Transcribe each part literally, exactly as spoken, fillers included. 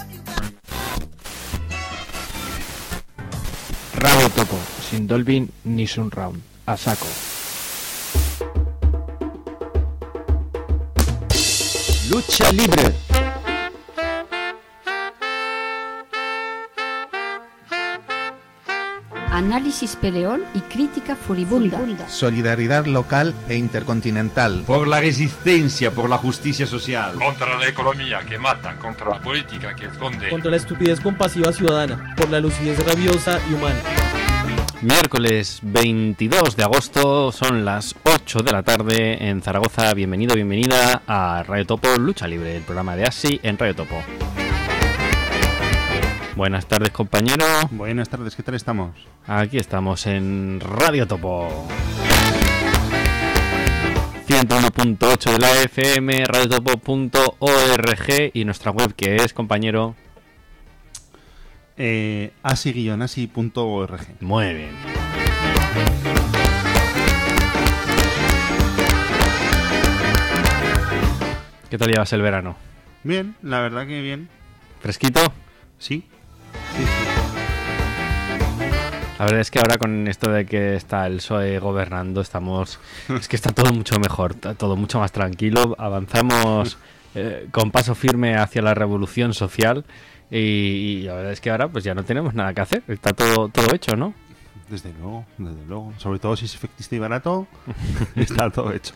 Radio Topo, sin Dolby ni Surround, a saco. Lucha libre. Análisis peleón y crítica furibunda. Solidaridad local e intercontinental. Por la resistencia, por la justicia social. Contra la economía que mata, contra la política que esconde. Contra la estupidez compasiva ciudadana, por la lucidez rabiosa y humana. Miércoles veintidós de agosto, son las ocho de la tarde en Zaragoza. Bienvenido, bienvenida a Radio Topo Lucha Libre, el programa de A S I en Radio Topo. Buenas tardes, compañero. Buenas tardes, ¿qué tal estamos? Aquí estamos en Radio Topo ciento uno punto ocho de la F M, radiotopo punto org y nuestra web, que es, compañero, eh, asi guion asi punto org. Muy bien. ¿Qué tal llevas el verano? Bien, la verdad que bien. ¿Fresquito? Sí. Sí, sí. La verdad es que ahora con esto de que está el P S O E gobernando, estamos, es que está todo mucho mejor, todo mucho más tranquilo. Avanzamos eh, con paso firme hacia la revolución social y, y la verdad es que ahora pues ya no tenemos nada que hacer, está todo todo hecho, ¿no? Desde luego, desde luego. Sobre todo si es efectista y barato, está todo hecho.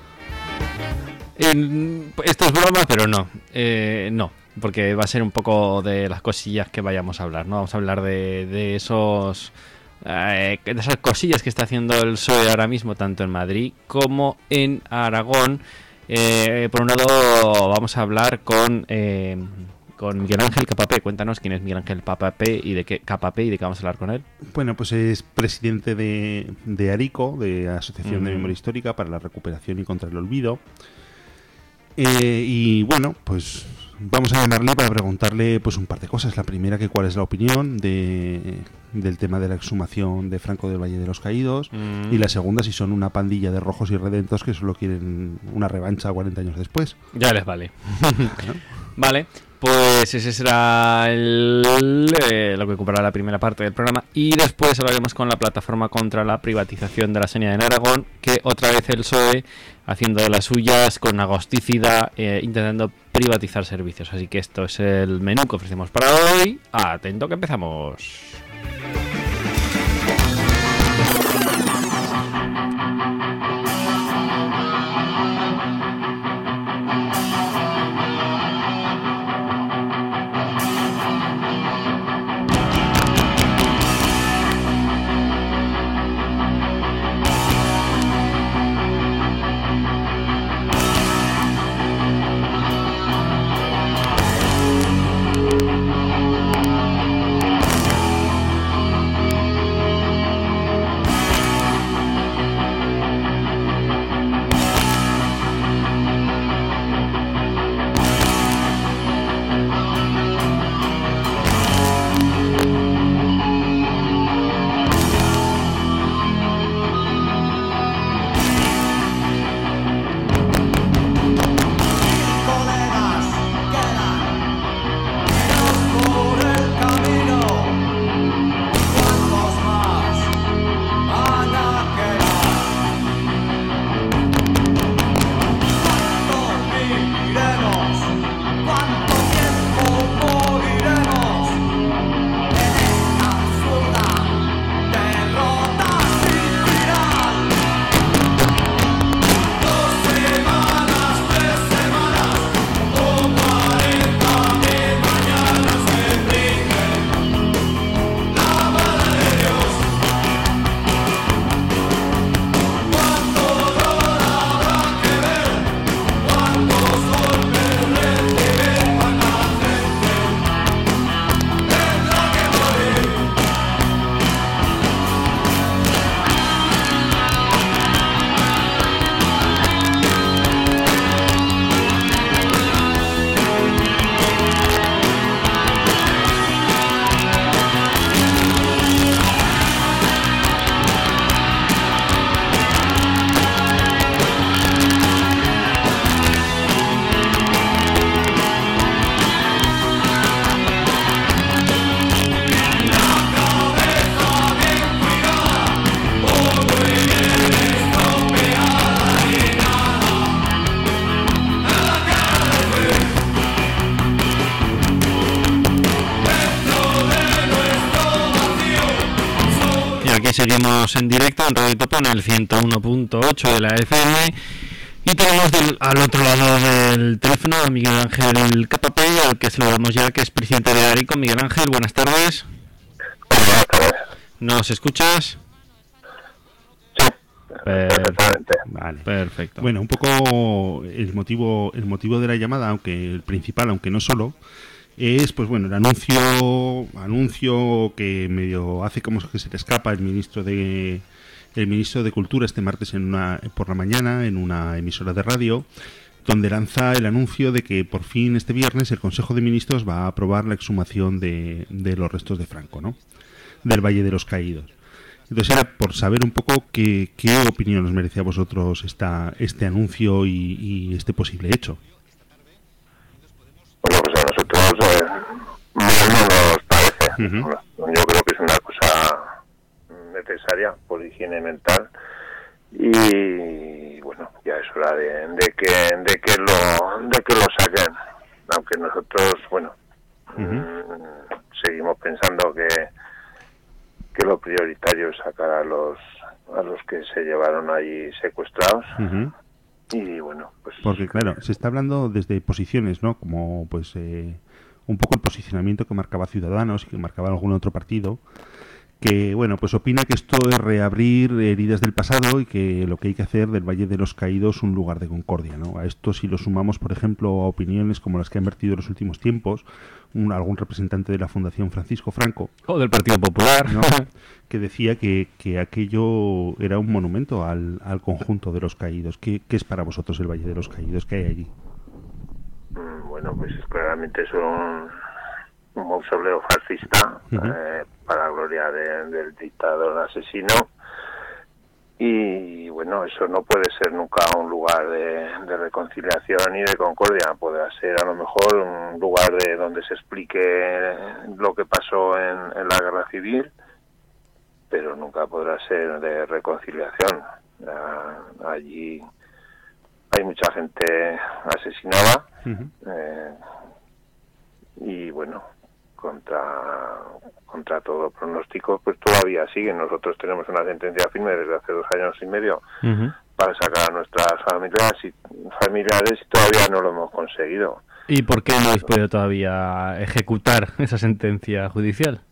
En, esto es broma, pero no, eh, no. Porque va a ser un poco de las cosillas que vayamos a hablar, ¿no? Vamos a hablar de, de esos eh, de esas cosillas que está haciendo el P S O E ahora mismo, tanto en Madrid como en Aragón. Eh, por un lado, vamos a hablar con eh, con Miguel Ángel Capapé. Cuéntanos quién es Miguel Ángel Capapé y de qué Capapé y de qué vamos a hablar con él. Bueno, pues es presidente de, de ARICO, de Asociación mm. de Memoria Histórica para la Recuperación y contra el Olvido. Eh, y bueno, pues vamos a llamarle para preguntarle pues un par de cosas. La primera, que cuál es la opinión de, del tema de la exhumación de Franco del Valle de los Caídos. Mm. Y la segunda, si son una pandilla de rojos y redentos que solo quieren una revancha cuarenta años después. Ya les vale. ¿No? Vale, pues ese será el, eh, lo que ocupará la primera parte del programa. Y después hablaremos con la plataforma contra la privatización de la sanidad en Aragón, que otra vez el P S O E haciendo de las suyas con agosticidad, eh, intentando privatizar servicios. Así que esto es el menú que ofrecemos para hoy. Atento que empezamos. aquí seguimos en directo en Radio Topo en el ciento uno punto ocho de la F M y tenemos del, al otro lado del teléfono a Miguel Ángel Capapé, al que saludamos ya, que es presidente de ARICO. Miguel Ángel, buenas tardes. Buenas tardes. ¿Nos escuchas? Sí, perfecto. Vale, perfecto. Bueno, un poco el motivo, el motivo de la llamada, aunque el principal, aunque no solo, es pues bueno el anuncio anuncio que medio hace como que se le escapa el ministro de el ministro de Cultura este martes en una por la mañana en una emisora de radio, donde lanza el anuncio de que por fin este viernes el Consejo de Ministros va a aprobar la exhumación de, de los restos de Franco, ¿no? Del Valle de los Caídos. Entonces era por saber un poco qué, qué opinión os merece a vosotros esta, este anuncio y, y este posible hecho. Bueno, pues a nosotros eh, no nos parece. Uh-huh. Yo creo que es una cosa necesaria por higiene mental y bueno, ya es hora de, de que de que lo de que lo saquen, aunque nosotros bueno uh-huh. mmm, seguimos pensando que que lo prioritario es sacar a los a los que se llevaron allí secuestrados. Uh-huh. Y bueno, pues porque claro, se está hablando desde posiciones, ¿no? Como pues eh, un poco el posicionamiento que marcaba Ciudadanos y que marcaba algún otro partido, que bueno, pues opina que esto es reabrir heridas del pasado y que lo que hay que hacer del Valle de los Caídos un lugar de concordia, ¿no? A esto si lo sumamos, por ejemplo, a opiniones como las que han vertido en los últimos tiempos un, algún representante de la Fundación Francisco Franco o del Partido Popular, ¿no? que decía que, que aquello era un monumento al, al conjunto de los caídos. ¿Qué, ¿Qué es para vosotros el Valle de los Caídos? ¿Qué hay allí? Bueno, pues claramente es un, un mausoleo fascista, uh-huh. eh, para gloria de, del dictador asesino, y bueno, eso no puede ser nunca un lugar de, de reconciliación ni de concordia. Podrá ser a lo mejor un lugar de donde se explique lo que pasó en, en la guerra civil, pero nunca podrá ser de reconciliación. Uh, allí hay mucha gente asesinada, uh-huh. eh, y bueno, contra contra todo pronóstico, pues todavía sigue. Nosotros tenemos una sentencia firme desde hace dos años y medio uh-huh. para sacar a nuestras familias y familiares y todavía no lo hemos conseguido. ¿Y por qué no habéis podido todavía ejecutar esa sentencia judicial?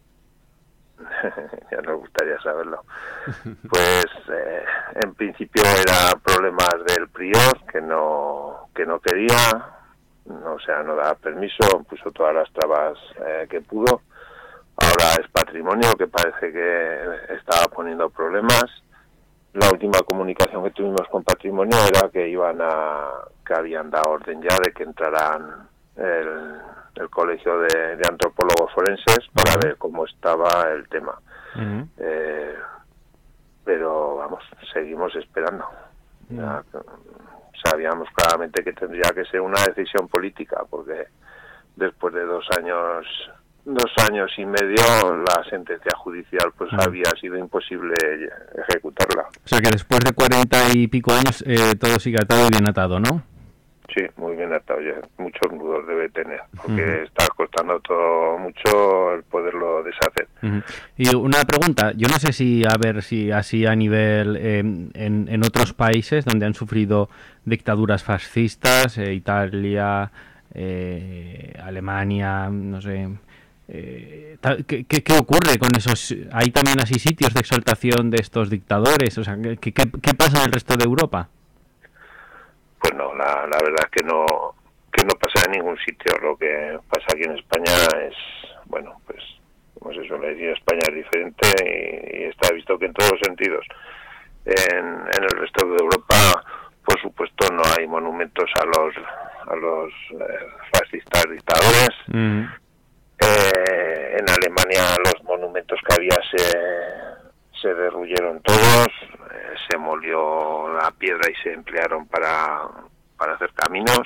Ya nos gustaría saberlo. Pues eh, en principio era problemas del prior que no que no quería, no, o sea, no daba permiso, puso todas las trabas eh, que pudo. Ahora es patrimonio que parece que estaba poniendo problemas. La última comunicación que tuvimos con patrimonio era que iban a que habían dado orden ya de que entraran el, el colegio de, de antropólogos forenses para uh-huh. ver cómo estaba el tema. Uh-huh. Eh, pero vamos, seguimos esperando. Uh-huh. Ya, sabíamos claramente que tendría que ser una decisión política, porque después de dos años dos años y medio la sentencia judicial pues uh-huh. había sido imposible ejecutarla. O sea que después de cuarenta y pico años eh, todo sigue atado y bien atado, ¿no? Sí, muy bien atado. Ya muchos nudos debe tener, porque uh-huh. está costando todo mucho el poderlo deshacer. Uh-huh. Y una pregunta, yo no sé si, a ver, si así a nivel, eh, en, en otros países donde han sufrido dictaduras fascistas, eh, Italia, eh, Alemania, no sé, eh, ¿qué, qué, ¿qué ocurre con esos? ¿Hay también así sitios de exaltación de estos dictadores? O sea, ¿qué, qué, qué pasa en el resto de Europa? Pues no, la, la verdad es que no que no pasa en ningún sitio. Lo que pasa aquí en España es, bueno, pues como se suele decir, España es diferente y, y está visto que en todos los sentidos. En, en el resto de Europa, por supuesto, no hay monumentos a los a los eh, fascistas dictadores. Mm. Eh, en Alemania los monumentos que había se, se derruyeron todos, eh, se molió la piedra y se emplearon para, para hacer caminos.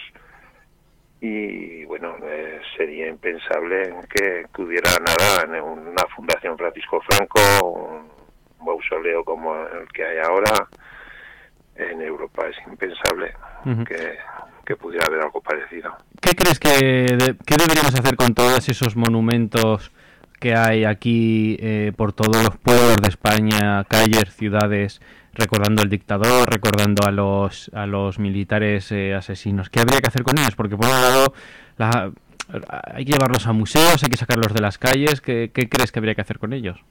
Y bueno, eh, sería impensable que, que hubiera nada en una Fundación Francisco Franco, un mausoleo como el que hay ahora. En Europa es impensable uh-huh. que, que pudiera haber algo parecido. ¿Qué crees que, de, que deberíamos hacer con todos esos monumentos que hay aquí eh, por todos los pueblos de España, calles, ciudades, recordando al dictador, recordando a los a los militares eh, asesinos. ¿Qué habría que hacer con ellos? Porque por un lado la, hay que llevarlos a museos, hay que sacarlos de las calles. ¿Qué, qué crees que habría que hacer con ellos?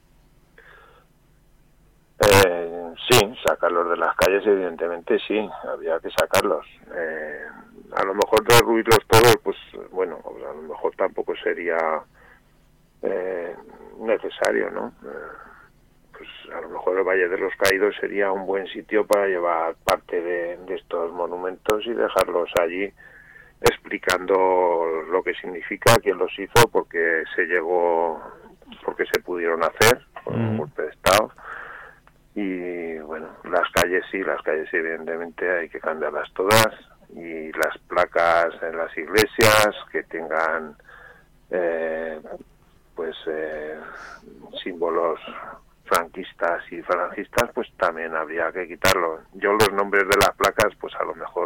Eh, sí, sacarlos de las calles, evidentemente sí, habría que sacarlos. Eh, a lo mejor derruirlos todos, pues bueno, a lo mejor tampoco sería eh, necesario, ¿no? Eh, pues a lo mejor el Valle de los Caídos sería un buen sitio para llevar parte de, de estos monumentos y dejarlos allí explicando lo que significa, quién los hizo, por qué se llegó, por qué se pudieron hacer, por un golpe de Estado. Y bueno, las calles sí, las calles evidentemente hay que cambiarlas todas, y las placas en las iglesias que tengan eh, pues eh, símbolos franquistas y falangistas, pues también habría que quitarlo. Yo los nombres de las placas, pues a lo mejor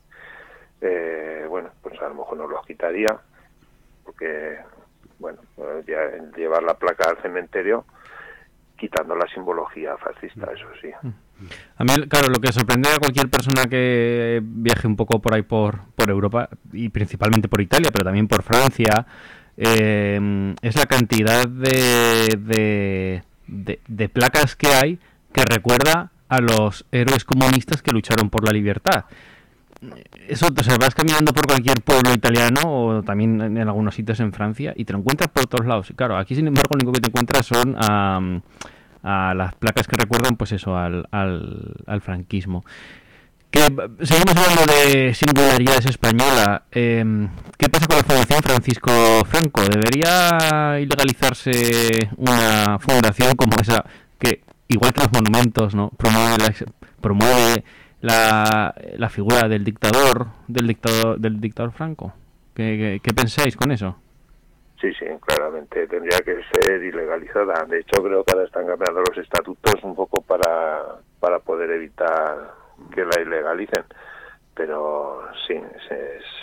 eh, bueno, pues a lo mejor no los quitaría, porque bueno, ya llevar la placa al cementerio quitando la simbología fascista, eso sí. A mí, claro, lo que sorprende a cualquier persona que viaje un poco por ahí por, por Europa, y principalmente por Italia, pero también por Francia, eh, es la cantidad de, de, de, de placas que hay que recuerda a los héroes comunistas que lucharon por la libertad. Eso, o sea, vas caminando por cualquier pueblo italiano o también en, en algunos sitios en Francia y te lo encuentras por todos lados. Y claro, aquí sin embargo lo único que te encuentras son um, a las placas que recuerdan, pues eso, al, al, al franquismo. Que seguimos hablando de singularidades españolas. Eh, ¿Qué pasa con la Fundación Francisco Franco? ¿Debería ilegalizarse una fundación como esa que, igual que los monumentos, ¿no, promueve la, promueve la, la figura del dictador, del dictador, del dictador Franco? ¿Qué, qué, qué pensáis con eso? Sí, sí, claramente tendría que ser ilegalizada. De hecho, creo que ahora están cambiando los estatutos un poco para, para poder evitar que la ilegalicen. Pero sí, es,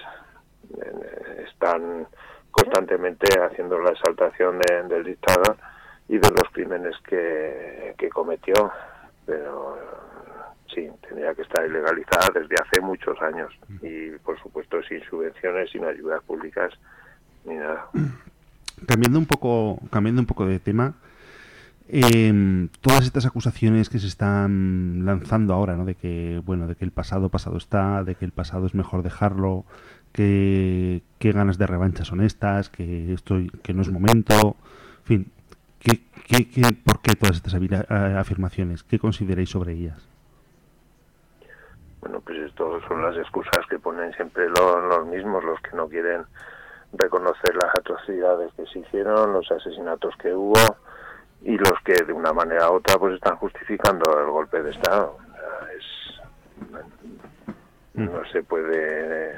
es, están constantemente haciendo la exaltación de, del dictador y de los crímenes que, que cometió. Pero sí, tendría que estar ilegalizada desde hace muchos años. Y, por supuesto, sin subvenciones, sin ayudas públicas, ni nada. Cambiando un poco, cambiando un poco de tema, eh, todas estas acusaciones que se están lanzando ahora, ¿no? De que, bueno, de que el pasado pasado está, de que el pasado es mejor dejarlo, que, que ganas de revancha son estas, que esto, que no es momento, en fin, ¿qué, qué, qué, ¿por qué todas estas afirmaciones? ¿Qué consideráis sobre ellas? Bueno, pues esto son las excusas que ponen siempre los, los mismos, los que no quieren reconocer las atrocidades que se hicieron, los asesinatos que hubo y los que de una manera u otra pues están justificando el golpe de Estado. O sea, es, no se puede,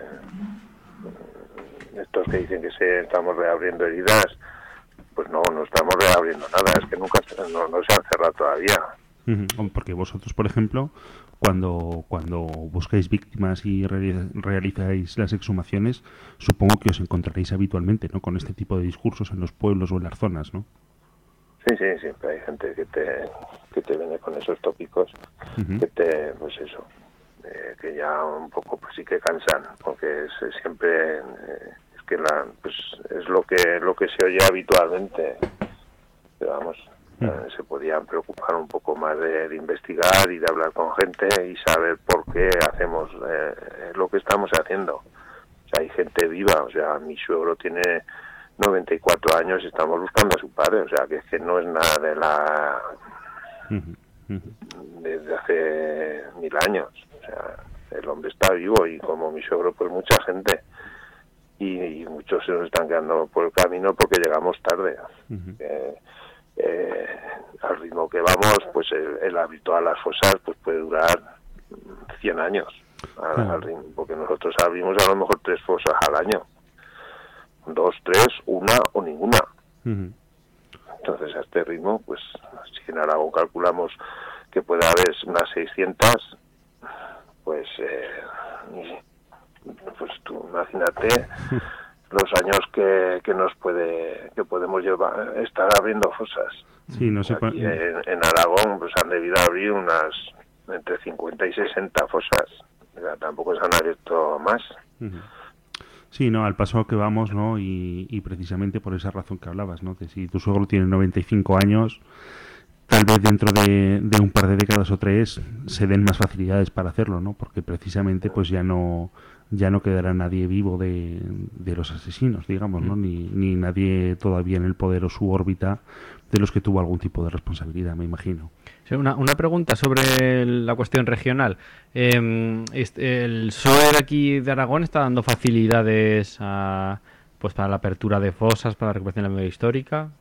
estos que dicen que se estamos reabriendo heridas, pues no, no estamos reabriendo nada, es que nunca no, no se han cerrado todavía. Porque vosotros, por ejemplo, cuando cuando buscáis víctimas y realizáis las exhumaciones, supongo que os encontraréis habitualmente, ¿no?, con este tipo de discursos en los pueblos o en las zonas, ¿no? Sí, sí, siempre hay gente que te que te viene con esos tópicos, uh-huh. que te, pues eso, eh, que ya un poco pues sí que cansan, porque es, es siempre eh, es que la pues es lo que lo que se oye habitualmente, pero vamos. Eh, se podían preocupar un poco más de, de investigar y de hablar con gente y saber por qué hacemos eh, lo que estamos haciendo. O sea, hay gente viva, o sea, mi suegro tiene noventa y cuatro años y estamos buscando a su padre, o sea, que es que no es nada de la... desde hace mil años. O sea, el hombre está vivo y como mi suegro, pues mucha gente. Y, y muchos se nos están quedando por el camino porque llegamos tarde. Uh-huh. eh, Eh, al ritmo que vamos, pues el, el hábito a las fosas pues puede durar cien años al, uh-huh. al ritmo, porque nosotros abrimos a lo mejor tres fosas al año, dos, tres, una o ninguna. Uh-huh. Entonces a este ritmo, pues si en Aragón calculamos que puede haber unas seiscientas, pues eh, pues tú imagínate los años que, que nos puede que podemos llevar estar abriendo fosas. Sí, no sé. Aquí en, en Aragón pues han debido abrir unas entre cincuenta y sesenta fosas. O sea, tampoco se han abierto más. Uh-huh. Sí, no, al paso que vamos, ¿no? Y, y precisamente por esa razón que hablabas, ¿no? Que si tu suegro tiene noventa y cinco años, tal vez dentro de, de un par de décadas o tres se den más facilidades para hacerlo, ¿no? Porque precisamente pues ya no ya no quedará nadie vivo de, de los asesinos, digamos, ¿no? Ni, ni nadie todavía en el poder o su órbita de los que tuvo algún tipo de responsabilidad, me imagino. Sí, una, una pregunta sobre la cuestión regional. Eh, este, ¿El P S O E de aquí de Aragón está dando facilidades a, pues para la apertura de fosas, para la recuperación de la memoria histórica?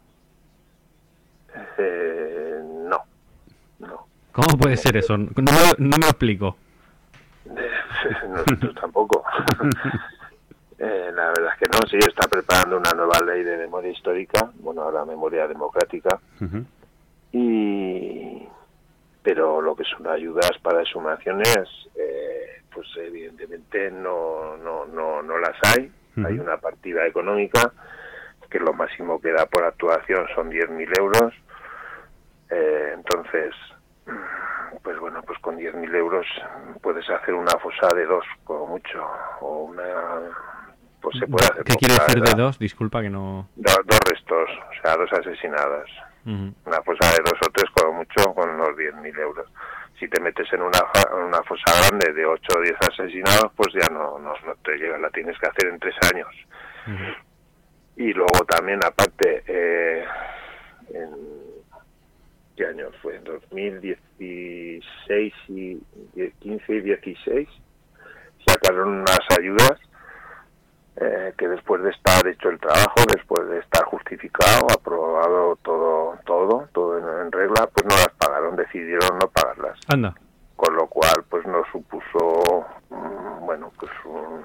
Eh, no, no. ¿Cómo puede ser eso? No me, no me lo explico. Nosotros tampoco. eh, la verdad es que no, sí, está preparando una nueva ley de memoria histórica, bueno, ahora memoria democrática, uh-huh. y pero lo que son ayudas para exhumaciones, eh, pues evidentemente no no no no las hay. Uh-huh. Hay una partida económica que lo máximo que da por actuación son diez mil euros, eh, entonces pues bueno, pues con diez mil euros puedes hacer una fosa de dos, como mucho, o una... pues se puede hacer... ¿Qué quiere decir de dos? Disculpa que no... Do, dos restos, o sea, dos asesinadas. Uh-huh. Una fosa de dos o tres, como mucho, con los diez mil euros. Si te metes en una una fosa grande de ocho o diez asesinados, pues ya no, no, no te llega, la tienes que hacer en tres años. Uh-huh. Y luego también, aparte, eh, en... ¿qué años fue? En dos mil dieciséis y quince y dieciséis sacaron unas ayudas eh, que después de estar hecho el trabajo, después de estar justificado, aprobado todo, todo, todo en, en regla, pues no las pagaron, decidieron no pagarlas. Anda. Con lo cual, pues nos supuso, mmm, bueno, pues un,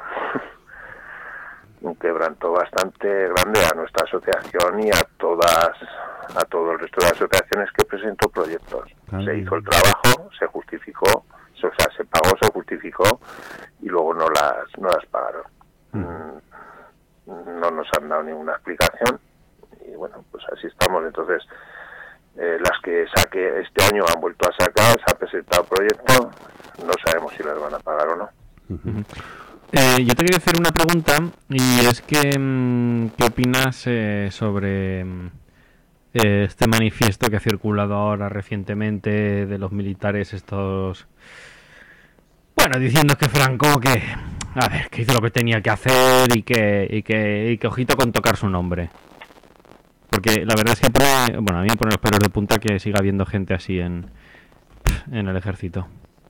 un quebranto bastante grande a nuestra asociación y a todas, a todo el resto de asociaciones que presentó proyectos. Ay. Se hizo el trabajo, se justificó, o sea, se pagó, se justificó y luego no las, no las pagaron. Mm. No nos han dado ninguna explicación y bueno, pues así estamos. Entonces, eh, las que saque este año han vuelto a sacar, se ha presentado proyecto, no sabemos si las van a pagar o no. Uh-huh. Eh, yo te quería hacer una pregunta y es que ¿qué opinas eh, sobre eh, este manifiesto que ha circulado ahora recientemente de los militares estos, bueno, diciendo que Franco que a ver, que hizo lo que tenía que hacer y que y que, y que ojito con tocar su nombre? Porque la verdad es que pone, bueno, a mí me pone los pelos de punta que siga habiendo gente así en en el ejército.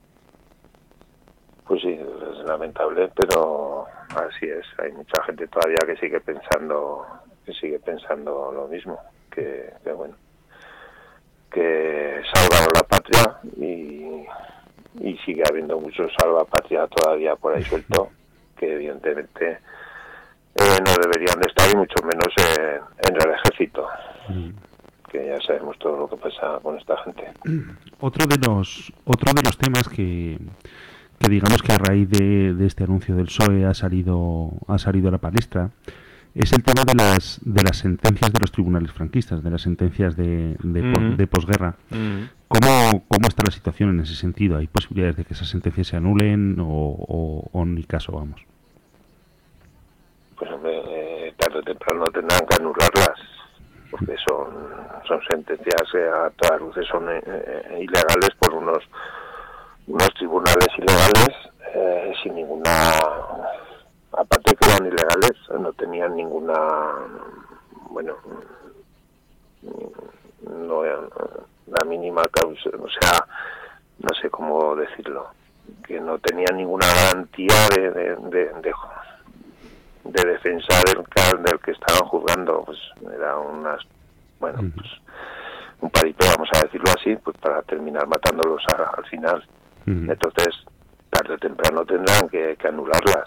Pues sí, es lamentable, pero así es. Hay mucha gente todavía que sigue pensando, que sigue pensando lo mismo, que, que bueno, que salvamos la patria y, y sigue habiendo mucho salvapatria todavía por ahí suelto, que evidentemente eh, no deberían de estar y mucho menos en, en el ejército. Mm. Que ya sabemos todo lo que pasa con esta gente. Otro de los, otro de los temas que que digamos que a raíz de, de este anuncio del P S O E ha salido ha salido a la palestra es el tema de las de las sentencias de los tribunales franquistas, de las sentencias de de, mm-hmm. de posguerra. Mm-hmm. ¿Cómo, ¿Cómo está la situación en ese sentido? ¿Hay posibilidades de que esas sentencias se anulen o, o, o ni caso, vamos? Pues hombre, eh, tarde o temprano tendrán que anularlas, porque son son sentencias que a todas luces son eh, eh, ilegales por unos unos tribunales ilegales eh, sin ninguna, aparte de que eran ilegales, no tenían ninguna, bueno, no la mínima causa, o sea, no sé cómo decirlo, que no tenían ninguna garantía de de, de, de, de defensa del, del que estaban juzgando, pues era unas, bueno, pues un paripé, vamos a decirlo así, pues para terminar matándolos a, al final. Uh-huh. Entonces, tarde o temprano tendrán que, que anularlas.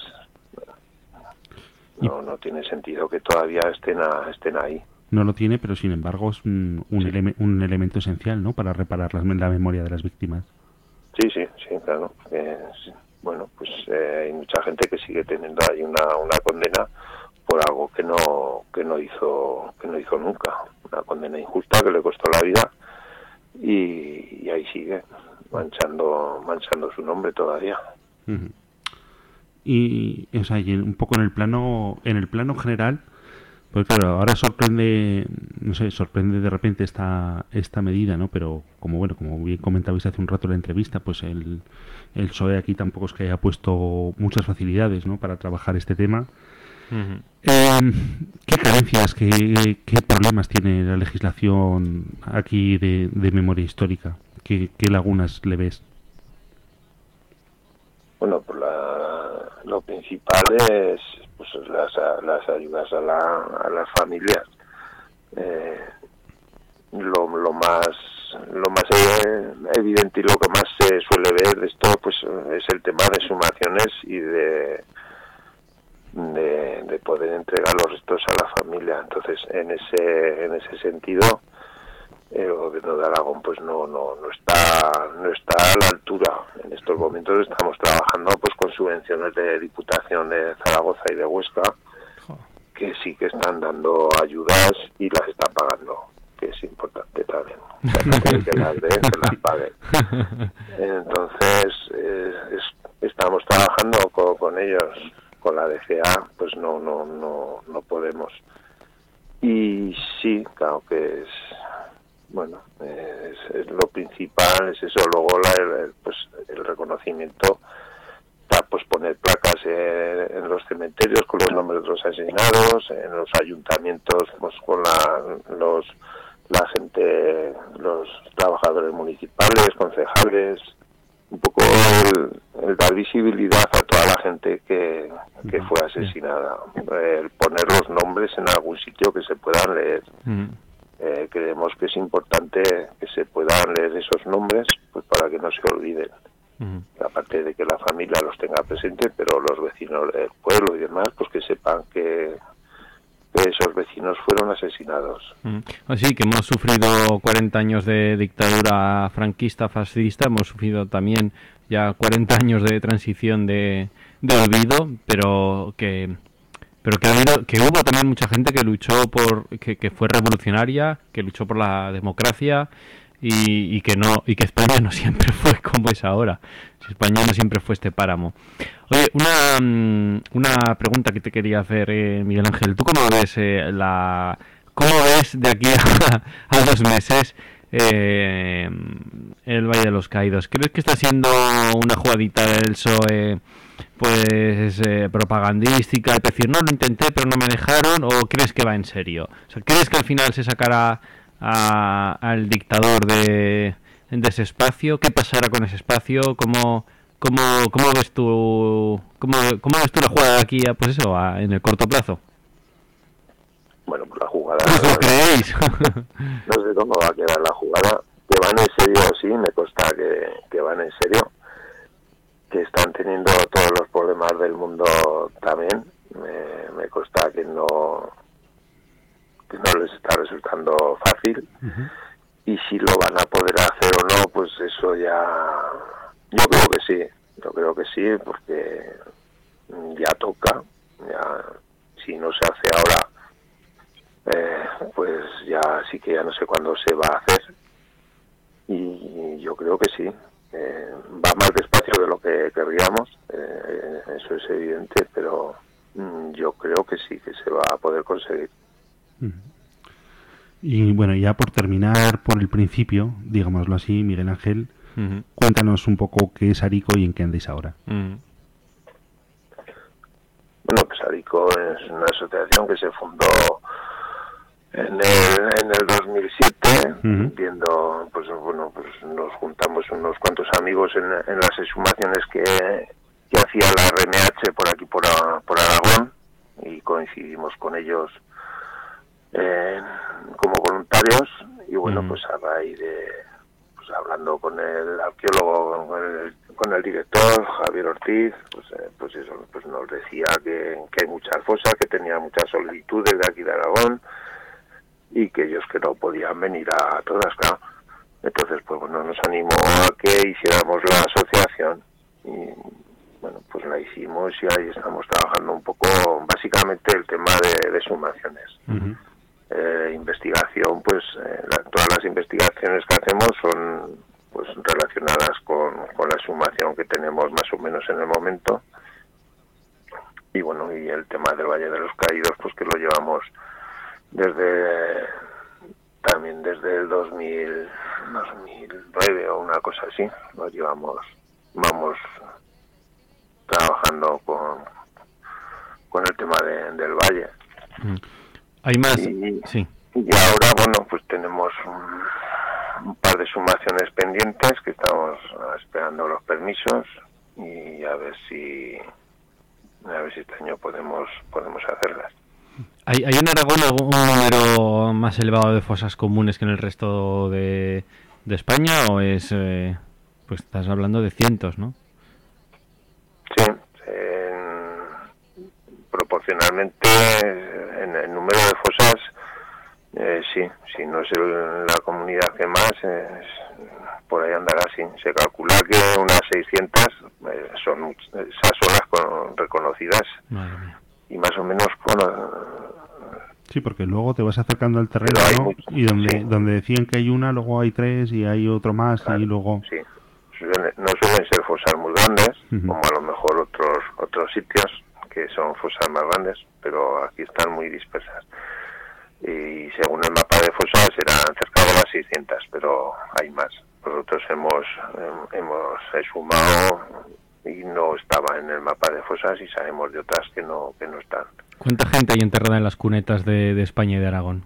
No, no tiene sentido que todavía estén a, estén ahí. No lo tiene, pero sin embargo es un, un, sí. eleme, un elemento esencial, ¿no? Para reparar la, la memoria de las víctimas. Sí, sí, sí, claro. Eh, sí. Bueno, pues eh, hay mucha gente que sigue teniendo ahí una, una condena por algo que no que no hizo que no hizo nunca, una condena injusta que le costó la vida y, y ahí sigue manchando manchando su nombre todavía. Uh-huh. Y, o sea, y un poco en el plano en el plano general, pues claro, ahora sorprende, no sé, sorprende de repente esta esta medida, ¿no? Pero como bueno, como bien comentabais hace un rato en la entrevista, pues el, el P S O E aquí tampoco es que haya puesto muchas facilidades, ¿no? Para trabajar este tema. Uh-huh. Eh, ¿Qué carencias, qué, qué problemas tiene la legislación aquí de, de memoria histórica? ¿Qué, qué lagunas le ves? Bueno, pues la, lo principal es pues las, las ayudas a, la, a las familias. Eh, lo, lo más lo más evidente y lo que más se suele ver de esto pues es el tema de sumaciones y de de, de poder entregar los restos a la familia. Entonces, en ese en ese sentido, el gobierno de Aragón pues no no no está no está a la altura. En estos momentos estamos trabajando pues con subvenciones de Diputación de Zaragoza y de Huesca, que sí que están dando ayudas y las están pagando, que es importante también, o sea, que las den, que las paguen. Entonces eh, es, estamos trabajando con, con ellos, con la D G A pues no no no no podemos. Y sí, claro que es bueno, es, es lo principal, es eso. Luego la, el, pues el reconocimiento, pues poner placas en, en los cementerios con los nombres de los asesinados, en los ayuntamientos pues con la, los la gente, los trabajadores municipales, concejales, un poco el, el dar visibilidad a toda la gente que, que fue asesinada, el poner los nombres en algún sitio que se puedan leer. Eh, creemos que es importante que se puedan leer esos nombres pues para que no se olviden. Uh-huh. Aparte de que la familia los tenga presente, pero los vecinos del pueblo y demás pues que sepan que, que esos vecinos fueron asesinados. Uh-huh. Así que hemos sufrido cuarenta años de dictadura franquista, fascista, hemos sufrido también ya cuarenta años de transición de, de olvido, pero que pero que ha habido, que hubo también mucha gente que luchó por, que, que fue revolucionaria, que luchó por la democracia y, y que no, y que España no siempre fue como es ahora. España no siempre fue este páramo. Oye, una, una pregunta que te quería hacer, eh, Miguel Ángel. ¿Tú cómo ves eh, la, cómo ves de aquí a, a dos meses eh, el Valle de los Caídos? ¿Crees que está siendo una jugadita del P S O E? Pues eh, propagandística, es decir, no lo intenté pero no me dejaron, o crees que va en serio? O sea, ¿crees que al final se sacará a, al dictador de, de ese espacio? ¿Qué pasará con ese espacio? ¿Cómo, cómo, cómo ves tú cómo, cómo ves tú la jugada de aquí, pues eso, a, en el corto plazo? Bueno, pues la jugada... ¿Qué lo creéis? No sé cómo va a quedar la jugada. Que van en serio, sí, me consta que, que van en serio. Que están teniendo todos los problemas del mundo también. Me, me consta que no que no les está resultando fácil. Uh-huh. Y si lo van a poder hacer o no, pues eso ya... Yo creo que sí, yo creo que sí, porque ya toca. Ya, si no se hace ahora, eh, pues ya sí que ya no sé cuándo se va a hacer. Y yo creo que sí. Eh, va más despacio de lo que querríamos, eh, eso es evidente, pero mm, yo creo que sí, que se va a poder conseguir. Y bueno, ya por terminar por el principio, digámoslo así, Miguel Ángel, uh-huh. Cuéntanos un poco qué es Arico y en qué andáis ahora. Uh-huh. Bueno, pues Arico es una asociación que se fundó en el, en el dos mil siete, uh-huh. viendo, pues bueno, pues nos juntamos unos cuantos amigos en, en las exhumaciones que, que hacía la R M H por aquí, por, por Aragón, y coincidimos con ellos eh, como voluntarios, y bueno, uh-huh. pues a raíz de, pues hablando con el arqueólogo, con el, con el director, Javier Ortiz, pues, eh, pues eso, pues nos decía que, que hay muchas fosas, que tenía muchas solicitudes de aquí de Aragón, y que ellos que no podían venir a todas, claro. Entonces, pues bueno, nos animó a que hiciéramos la asociación y, bueno, pues la hicimos y ahí estamos trabajando un poco, básicamente el tema de, de sumaciones. Uh-huh. Eh, investigación, pues eh, la, todas las investigaciones que hacemos son pues relacionadas con, con la sumación que tenemos más o menos en el momento. Y bueno, y el tema del Valle de los Caídos, pues que lo llevamos desde también desde el dos mil nueve o una cosa así, lo llevamos, vamos trabajando con, con el tema de, del Valle. Hay más, y, sí. Y ahora, bueno, pues tenemos un, un par de sumaciones pendientes que estamos esperando los permisos y a ver si a ver si este año podemos podemos hacerlas. ¿Hay, ¿Hay en Aragón algún número más elevado de fosas comunes que en el resto de, de España o es, eh, pues estás hablando de cientos, ¿no? Sí, en, proporcionalmente en el número de fosas, eh, sí, si no es el, la comunidad que más, es, por ahí andará así. Se calcula que unas seiscientas eh, son esas son las con, reconocidas. Madre mía. Y más o menos con... Sí, porque luego te vas acercando al terreno, ¿no? Mucho, y donde sí. donde decían que hay una, luego hay tres y hay otro más, claro, y luego... Sí, no suelen ser fosas muy grandes, uh-huh. como a lo mejor otros otros sitios que son fosas más grandes, pero aquí están muy dispersas. Y según el mapa de fosas eran cerca de las seiscientas, pero hay más. Nosotros hemos, hemos sumado y no estaba en el mapa de fosas y sabemos de otras que no que no están. ¿Cuánta gente hay enterrada en las cunetas de, de España y de Aragón?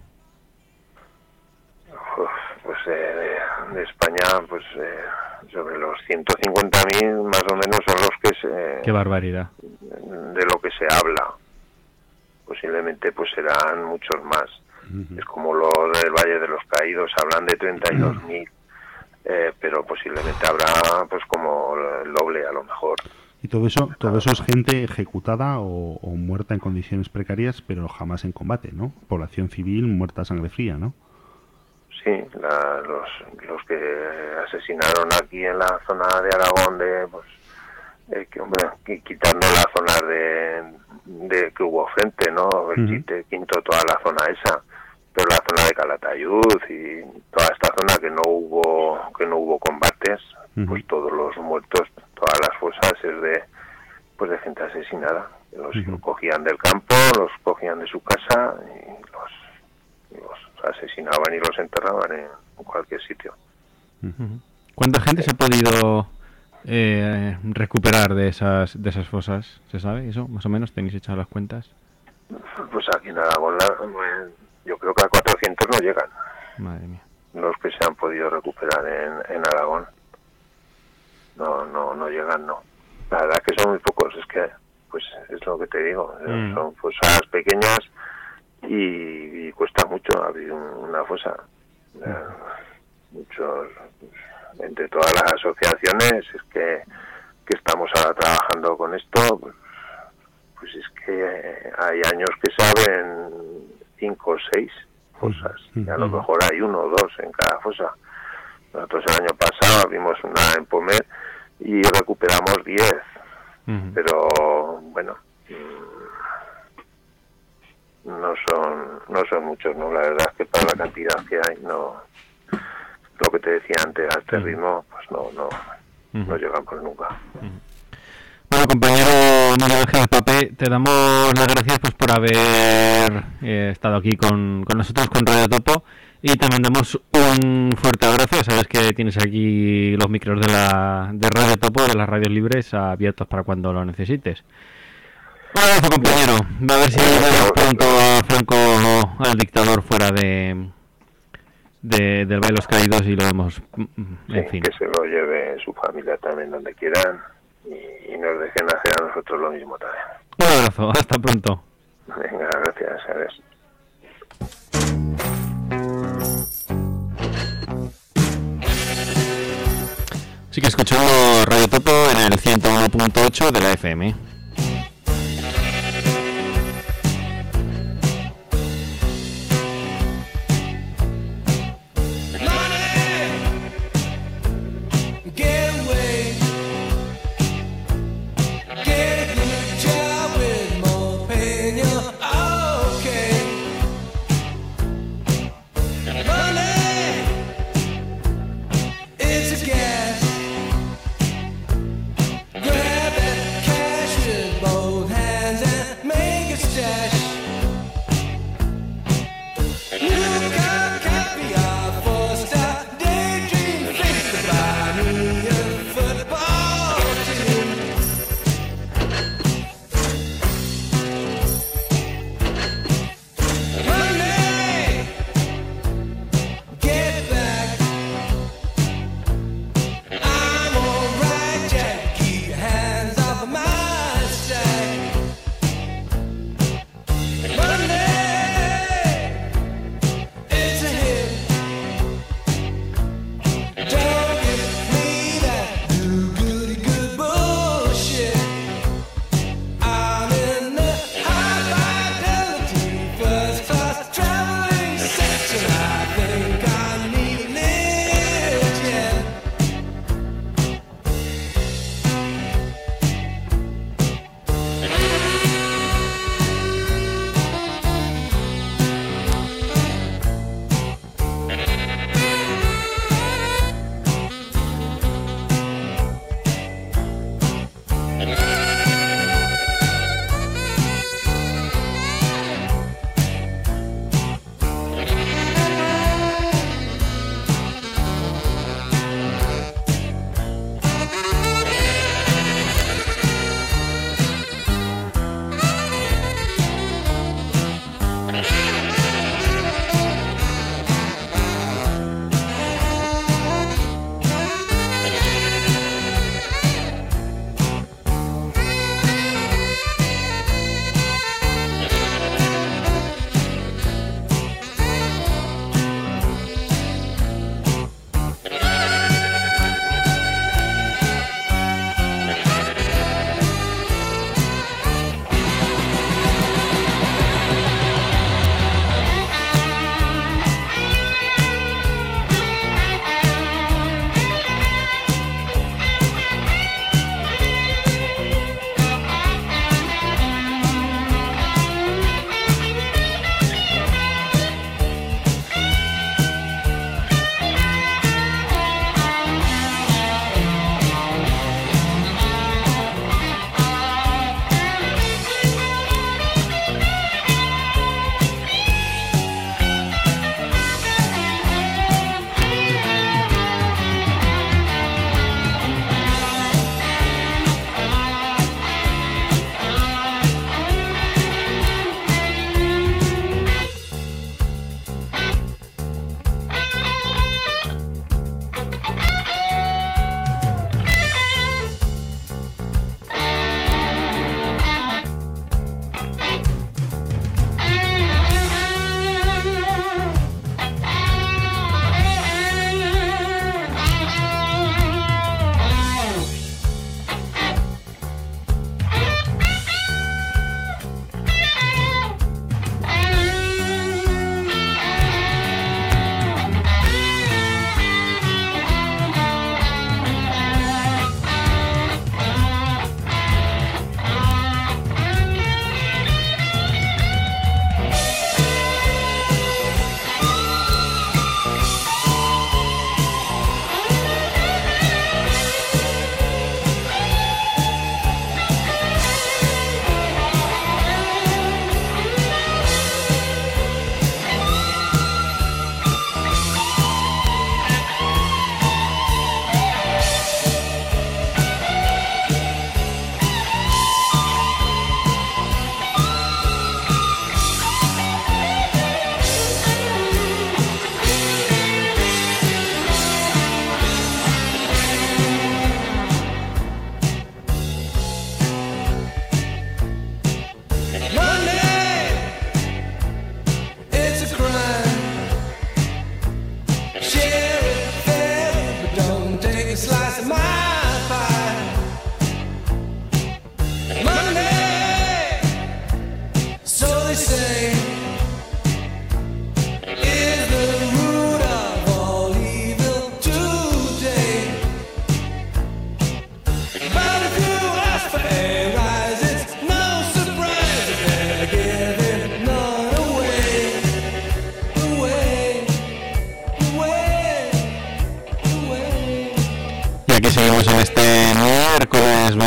Uf, pues eh, de, de España, pues eh, sobre los ciento cincuenta mil más o menos son los que se... ¡Qué barbaridad! De lo que se habla. Posiblemente pues serán muchos más. Uh-huh. Es como lo del Valle de los Caídos, hablan de treinta y dos mil. Eh, pero posiblemente habrá pues como el doble a lo mejor. Y todo eso todo eso es gente ejecutada o, o muerta en condiciones precarias, pero jamás en combate, ¿no? Población civil muerta a sangre fría, ¿no? Sí, la, los los que asesinaron aquí en la zona de Aragón, de pues eh, que hombre, quitando la zona de, de que hubo frente, ¿no? El Chite, Quinto, toda la zona esa, pero la zona de Calatayud y toda esta zona que no hubo que no hubo combates, uh-huh. pues todos los muertos, todas las fosas es de pues de gente asesinada. Los uh-huh. cogían del campo, los cogían de su casa y los, los asesinaban y los enterraban en cualquier sitio. Uh-huh. ¿Cuánta gente se ha podido eh, recuperar de esas de esas fosas? ¿Se sabe eso? ¿Más o menos tenéis echado las cuentas? Pues aquí en Aragón la, yo creo que a cuatrocientos no llegan. Madre mía. Los que se han podido recuperar en, en Aragón. No, no, no llegan, no. La verdad es que son muy pocos, es que, pues, es lo que te digo. Mm. Son fosas pequeñas y, y cuesta mucho abrir una fosa. Mm. Eh, muchos, entre todas las asociaciones, es que, que estamos ahora trabajando con esto, pues, pues es que hay años que saben cinco o seis fosas, y a lo mejor hay uno o dos en cada fosa. Nosotros el año pasado vimos una en Pomer y recuperamos diez, uh-huh. pero bueno, no son no son muchos, no, la verdad es que para la cantidad que hay, no, lo que te decía antes, a este uh-huh. ritmo, pues no no, uh-huh. no llegamos nunca. Uh-huh. Bueno, compañero Miguel Ángel Pape, te damos las gracias pues por haber eh, estado aquí con, con nosotros, con Radio Topo, y te mandamos un fuerte abrazo. Sabes que tienes aquí los micros de la de Radio Topo, de las radios libres, abiertos para cuando lo necesites. Un abrazo, compañero. A ver si vemos pronto a Franco, al dictador, fuera de, de del Valle de los Caídos y lo vemos, en sí, fin. Que se lo lleve su familia también donde quieran. Y nos dejen hacer a nosotros lo mismo también. Un abrazo, hasta pronto. Venga, gracias, Ares. Sigue escuchando Radio Topo en el ciento uno punto ocho de la F M.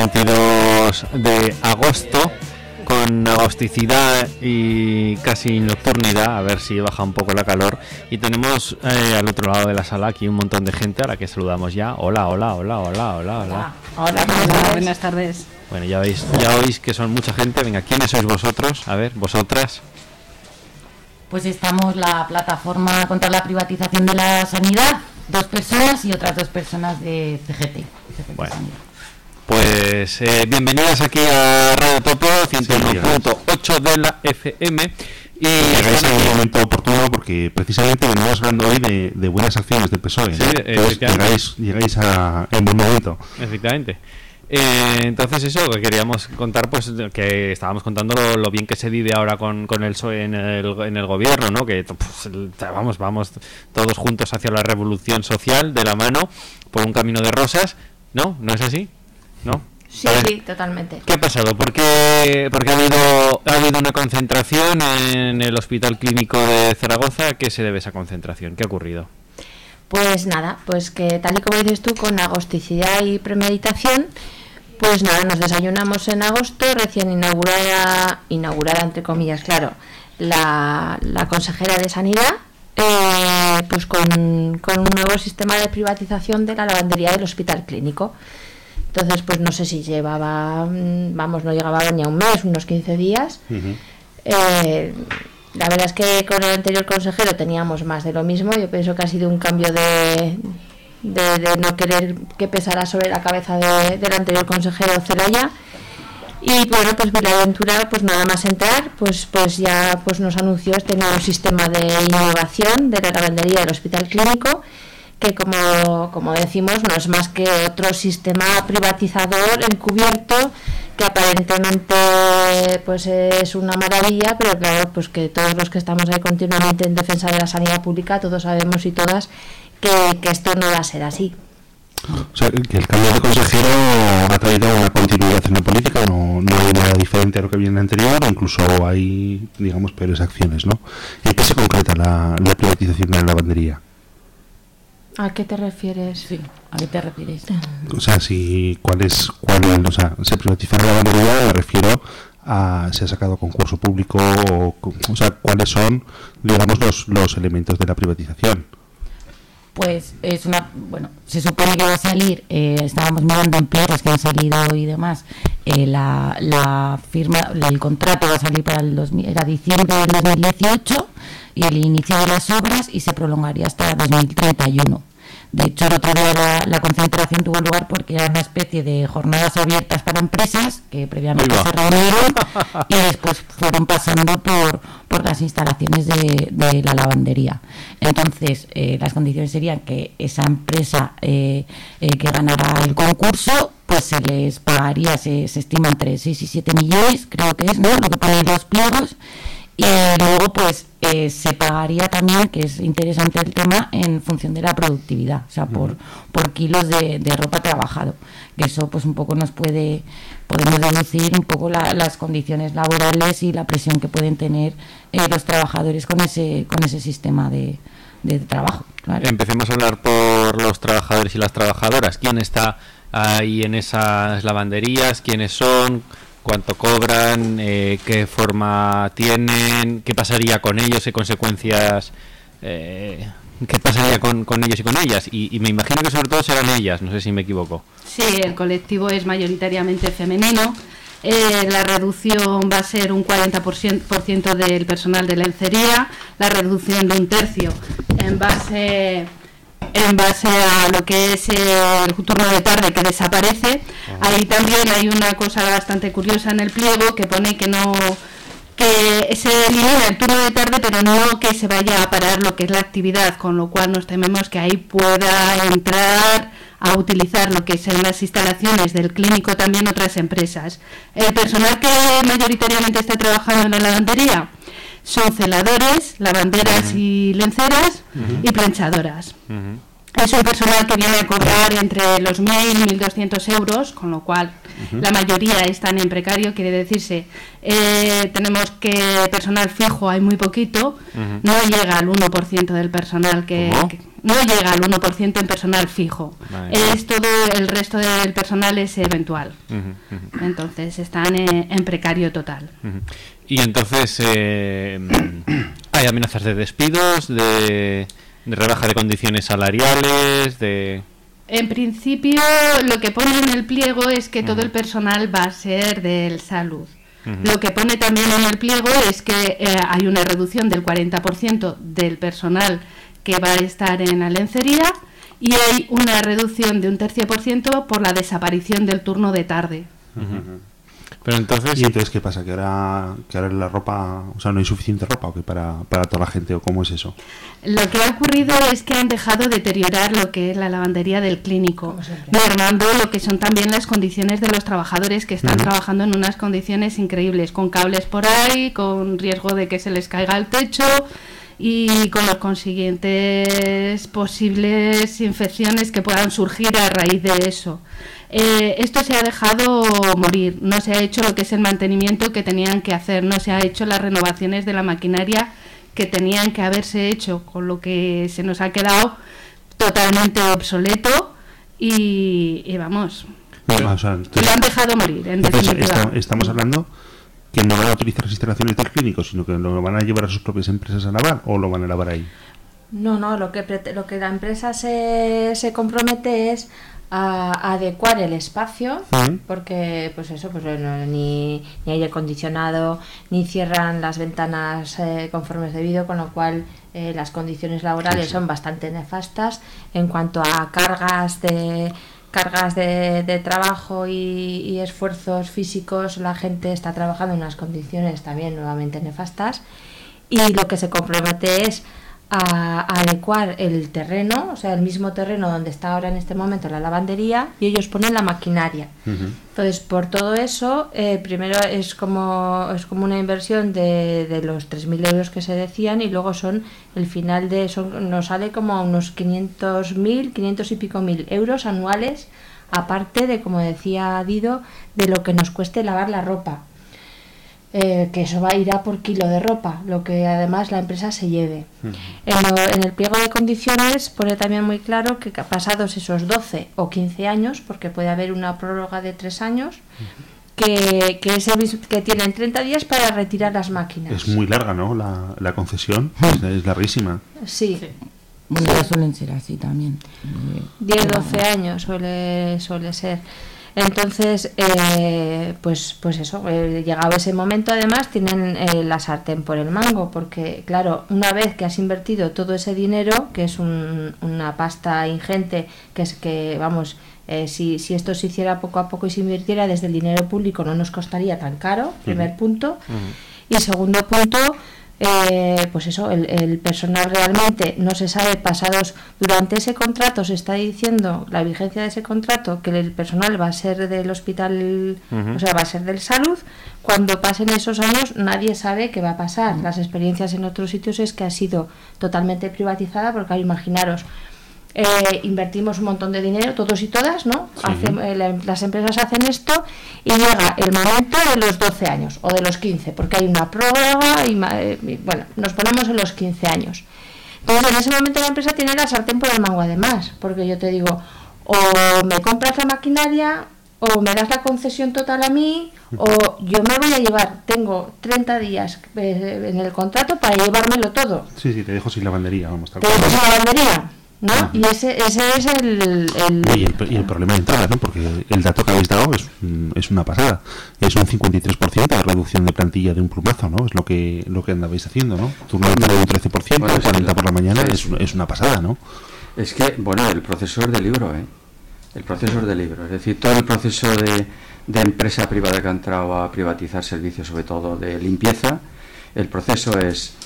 veintidós de agosto, con agosticidad y casi nocturnidad, a ver si baja un poco la calor. Y tenemos eh, al otro lado de la sala aquí un montón de gente a la que saludamos ya. Hola, hola, hola, hola, hola, hola. Hola, hola, buenas tardes. Bueno, ya veis, ya oís que son mucha gente. Venga, ¿quiénes sois vosotros? A ver, vosotras. Pues estamos la plataforma contra la privatización de la sanidad, dos personas y otras dos personas de C G T. Bueno, pues eh, bienvenidas aquí a Radio Topo ciento uno punto ocho de la F M. Y llegáis en un momento oportuno porque precisamente venimos hablando hoy de, de buenas acciones del P S O E. Sí, Entonces, llegáis, llegáis a, en buen momento. Efectivamente. Eh, entonces eso, que queríamos contar, pues que estábamos contando lo, lo bien que se vive ahora con, con el P S O E en el, en el gobierno, ¿no? Que pues, vamos, vamos todos juntos hacia la revolución social de la mano por un camino de rosas, ¿no? ¿No es así? ¿No? Sí, sí, totalmente. ¿Qué ha pasado? ¿Por qué, porque ha habido ha habido una concentración en el Hospital Clínico de Zaragoza? ¿A qué se debe esa concentración? ¿Qué ha ocurrido? Pues nada, pues que tal y como dices tú, con agosticidad y premeditación, pues nada, nos desayunamos en agosto, recién inaugurada, inaugurada entre comillas, claro, la, la consejera de Sanidad, eh, pues con, con un nuevo sistema de privatización de la lavandería del Hospital Clínico. Entonces, pues no sé si llevaba, vamos, no llegaba ni a un mes, unos quince días. Uh-huh. Eh, la verdad es que con el anterior consejero teníamos más de lo mismo. Yo pienso que ha sido un cambio de, de, de no querer que pesara sobre la cabeza de, del anterior consejero Zelaya. Y bueno, pues Vilaventura, pues nada más entrar, pues pues ya pues nos anunció este nuevo sistema de innovación de la lavandería del Hospital Clínico, que como, como decimos no es más que otro sistema privatizador encubierto, que aparentemente pues es una maravilla, pero claro, pues que todos los que estamos ahí continuamente en defensa de la sanidad pública, todos sabemos y todas que, que esto no va a ser así. O sea, que el cambio de consejero ha traído una continuidad en la política, no, no hay nada diferente a lo que viene anterior, o incluso hay, digamos, peores acciones, ¿no? ¿En qué se concreta la, la privatización de la lavandería? ¿A qué te refieres? Sí, ¿a qué te refieres? O sea, si cuál es, cuál es, o sea, se privatiza la lavandería, me refiero a se ha sacado concurso público, o, o sea, cuáles son, digamos, los, los elementos de la privatización. Pues es una, bueno, se supone que va a salir, eh, estábamos mirando empleos que han salido y demás, eh, la, la firma, el contrato va a salir para el dos mil, era diciembre del dos mil dieciocho y el inicio de las obras, y se prolongaría hasta dos mil treinta y uno. De hecho, el otro día la, la concentración tuvo lugar porque era una especie de jornadas abiertas para empresas que previamente se reunieron y después fueron pasando por, por las instalaciones de, de la lavandería. Entonces, eh, las condiciones serían que esa empresa eh, eh, que ganara el concurso, pues se les pagaría, se, se estima entre seis y siete millones, creo que es, ¿no?, lo que ponen los pliegos. Y luego pues eh, se pagaría también, que es interesante el tema, en función de la productividad, o sea, por, por kilos de, de ropa trabajado, que eso pues un poco nos puede, podemos deducir un poco la, las condiciones laborales y la presión que pueden tener eh, los trabajadores con ese, con ese sistema de, de trabajo. Claro. Empecemos a hablar por los trabajadores y las trabajadoras. ¿Quién está ahí en esas lavanderías? ¿Quiénes son? ¿Cuánto cobran? Eh, ¿Qué forma tienen? ¿Qué pasaría con ellos? ¿Qué consecuencias? Eh, ¿Qué pasaría con, con ellos y con ellas? Y, y me imagino que sobre todo serán ellas, no sé si me equivoco. Sí, el colectivo es mayoritariamente femenino. Eh, la reducción va a ser un cuarenta por ciento del personal de lencería, la reducción de un tercio en base... en base a lo que es el turno de tarde, que desaparece. Ahí también hay una cosa bastante curiosa en el pliego, que pone que no, que se elimina el turno de tarde, pero no que se vaya a parar lo que es la actividad, con lo cual nos tememos que ahí pueda entrar a utilizar lo que son las instalaciones del clínico también otras empresas. El personal que mayoritariamente está trabajando en la lavandería son celadores, lavanderas uh-huh. y lenceras uh-huh. y planchadoras. Uh-huh. Es un personal que viene a cobrar entre los mil y mil doscientos euros, con lo cual uh-huh. la mayoría están en precario, quiere decirse, eh, tenemos que personal fijo hay muy poquito, uh-huh. no llega al uno por ciento del personal que, que no llega al uno por ciento en personal fijo, vale. es todo el resto del personal es eventual, uh-huh. Uh-huh. entonces están en, en precario total. Uh-huh. Y entonces eh, hay amenazas de despidos, de... de rebaja de condiciones salariales, de... En principio, lo que pone en el pliego es que uh-huh. todo el personal va a ser del salud. Uh-huh. Lo que pone también en el pliego es que eh, hay una reducción del cuarenta por ciento del personal que va a estar en la lencería y hay una reducción de un tercio por ciento por la desaparición del turno de tarde. Uh-huh. Pero entonces... ¿Y entonces qué pasa? ¿Que ahora, que ahora la ropa, o sea, no hay suficiente ropa o que para, para toda la gente o cómo es eso? Lo que ha ocurrido es que han dejado deteriorar lo que es la lavandería del clínico, mermando lo que son también las condiciones de los trabajadores que están uh-huh. trabajando en unas condiciones increíbles, con cables por ahí, con riesgo de que se les caiga el techo y con los consiguientes posibles infecciones que puedan surgir a raíz de eso. Eh, esto se ha dejado morir, no se ha hecho lo que es el mantenimiento que tenían que hacer, no se ha hecho las renovaciones de la maquinaria que tenían que haberse hecho, con lo que se nos ha quedado totalmente obsoleto y, y vamos, bueno, o sea, entonces, lo han dejado morir, en definitiva. Está, estamos hablando que no van a utilizar las instalaciones del clínico, sino que lo van a llevar a sus propias empresas a lavar o lo van a lavar ahí. No, no, lo que, lo que la empresa se, se compromete es a adecuar el espacio, ¿sí? Porque pues eso, pues no, ni, ni aire acondicionado, ni cierran las ventanas eh, conforme es debido, con lo cual eh, las condiciones laborales sí, sí. son bastante nefastas en cuanto a cargas de cargas de, de trabajo y, y esfuerzos físicos. La gente está trabajando en unas condiciones también nuevamente nefastas y lo que se compromete es a, a adecuar el terreno, o sea, el mismo terreno donde está ahora en este momento la lavandería, y ellos ponen la maquinaria. Uh-huh. Entonces, por todo eso, eh, primero es como es como una inversión de, de los tres mil euros que se decían, y luego son el final de eso nos sale como unos quinientos mil, quinientos y pico mil euros anuales, aparte de, como decía Dido, de lo que nos cueste lavar la ropa. Eh, que eso va a ir a por kilo de ropa, lo que además la empresa se lleve. Uh-huh. En, lo, en el pliego de condiciones pone también muy claro que pasados esos doce o quince años, porque puede haber una prórroga de tres años, uh-huh. que, que, ese, que tienen treinta días para retirar las máquinas. Es muy larga, ¿no? La, la concesión es, es larguísima. Sí. sí. Bueno, sí. Suelen ser así también. diez doce años suele, suele ser. Entonces, eh, pues pues eso, eh, llegado ese momento, además, tienen eh, la sartén por el mango, porque, claro, una vez que has invertido todo ese dinero, que es un, una pasta ingente, que es que, vamos, eh, si, si esto se hiciera poco a poco y se invirtiera desde el dinero público, no nos costaría tan caro, primer uh-huh. punto. Uh-huh. Y segundo punto, Eh, pues eso, el, el personal realmente no se sabe, pasados durante ese contrato se está diciendo, la vigencia de ese contrato, que el personal va a ser del hospital, uh-huh. o sea, va a ser del salud. Cuando pasen esos años nadie sabe qué va a pasar. Las experiencias en otros sitios es que ha sido totalmente privatizada, porque imaginaros, Eh, invertimos un montón de dinero, todos y todas, ¿no? Sí. Hace, eh, la, las empresas hacen esto y llega el momento de los doce años o de los quince, porque hay una prórroga y, eh, y bueno, nos ponemos en los quince años. Entonces, en ese momento la empresa tiene la sartén por el mango, además, porque yo te digo, o me compras la maquinaria, o me das la concesión total a mí, o yo me voy a llevar, tengo treinta días eh, en el contrato para llevármelo todo. Sí, sí, te dejo sin lavandería, vamos. Te dejo sin lavandería. ¿No? Uh-huh. Y ese, ese es el, el... Y, el, y el problema de entrada, ¿no? Porque el dato que habéis dado es, es una pasada. Es un cincuenta y tres por ciento de reducción de plantilla de un plumazo, ¿no? Es lo que lo que andabais haciendo, ¿no? Turno de un trece por ciento, bueno, cuarenta por la mañana, es, es una pasada, ¿no? Es que, bueno, el proceso es de libro, ¿eh? El proceso es de libro. Es decir, todo el proceso de, de empresa privada que ha entrado a privatizar servicios, sobre todo de limpieza, el proceso es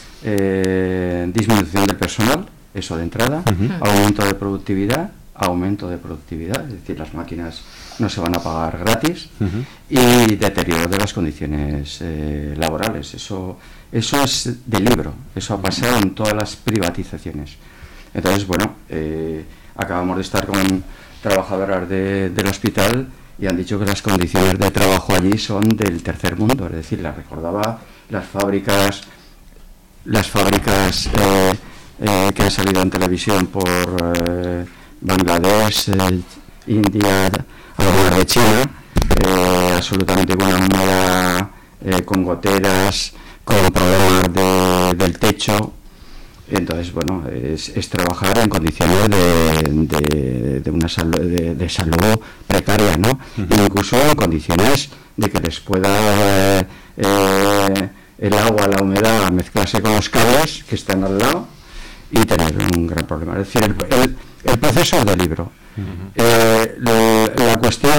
eh, disminución del personal, eso de entrada, uh-huh. aumento de productividad, aumento de productividad, es decir, las máquinas no se van a pagar gratis, uh-huh. y deterioro de las condiciones eh, laborales. Eso, eso es de libro, eso ha pasado en todas las privatizaciones. Entonces, bueno, eh, acabamos de estar con trabajadoras de, del hospital y han dicho que las condiciones de trabajo allí son del tercer mundo, es decir, las recordaba las fábricas, las fábricas eh, eh, que han salido en televisión por eh, Bangladesh, eh, India, algunas de China, eh, absolutamente con una humedad, eh, con goteras, con problemas de, del techo. Entonces, bueno, es, es trabajar en condiciones de, de, de una salud, de, de salud precaria, ¿no? Uh-huh. Incluso en condiciones de que les pueda eh, el agua, la humedad, mezclarse con los cables que están al lado y tener un gran problema. Es decir, el, el, el proceso del libro. Uh-huh. Eh, lo, la cuestión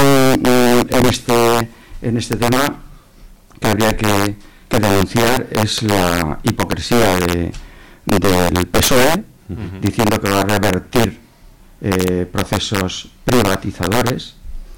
en este, en este tema que habría que, que denunciar es la hipocresía de del P S O E, uh-huh. diciendo que va a revertir eh, procesos privatizadores,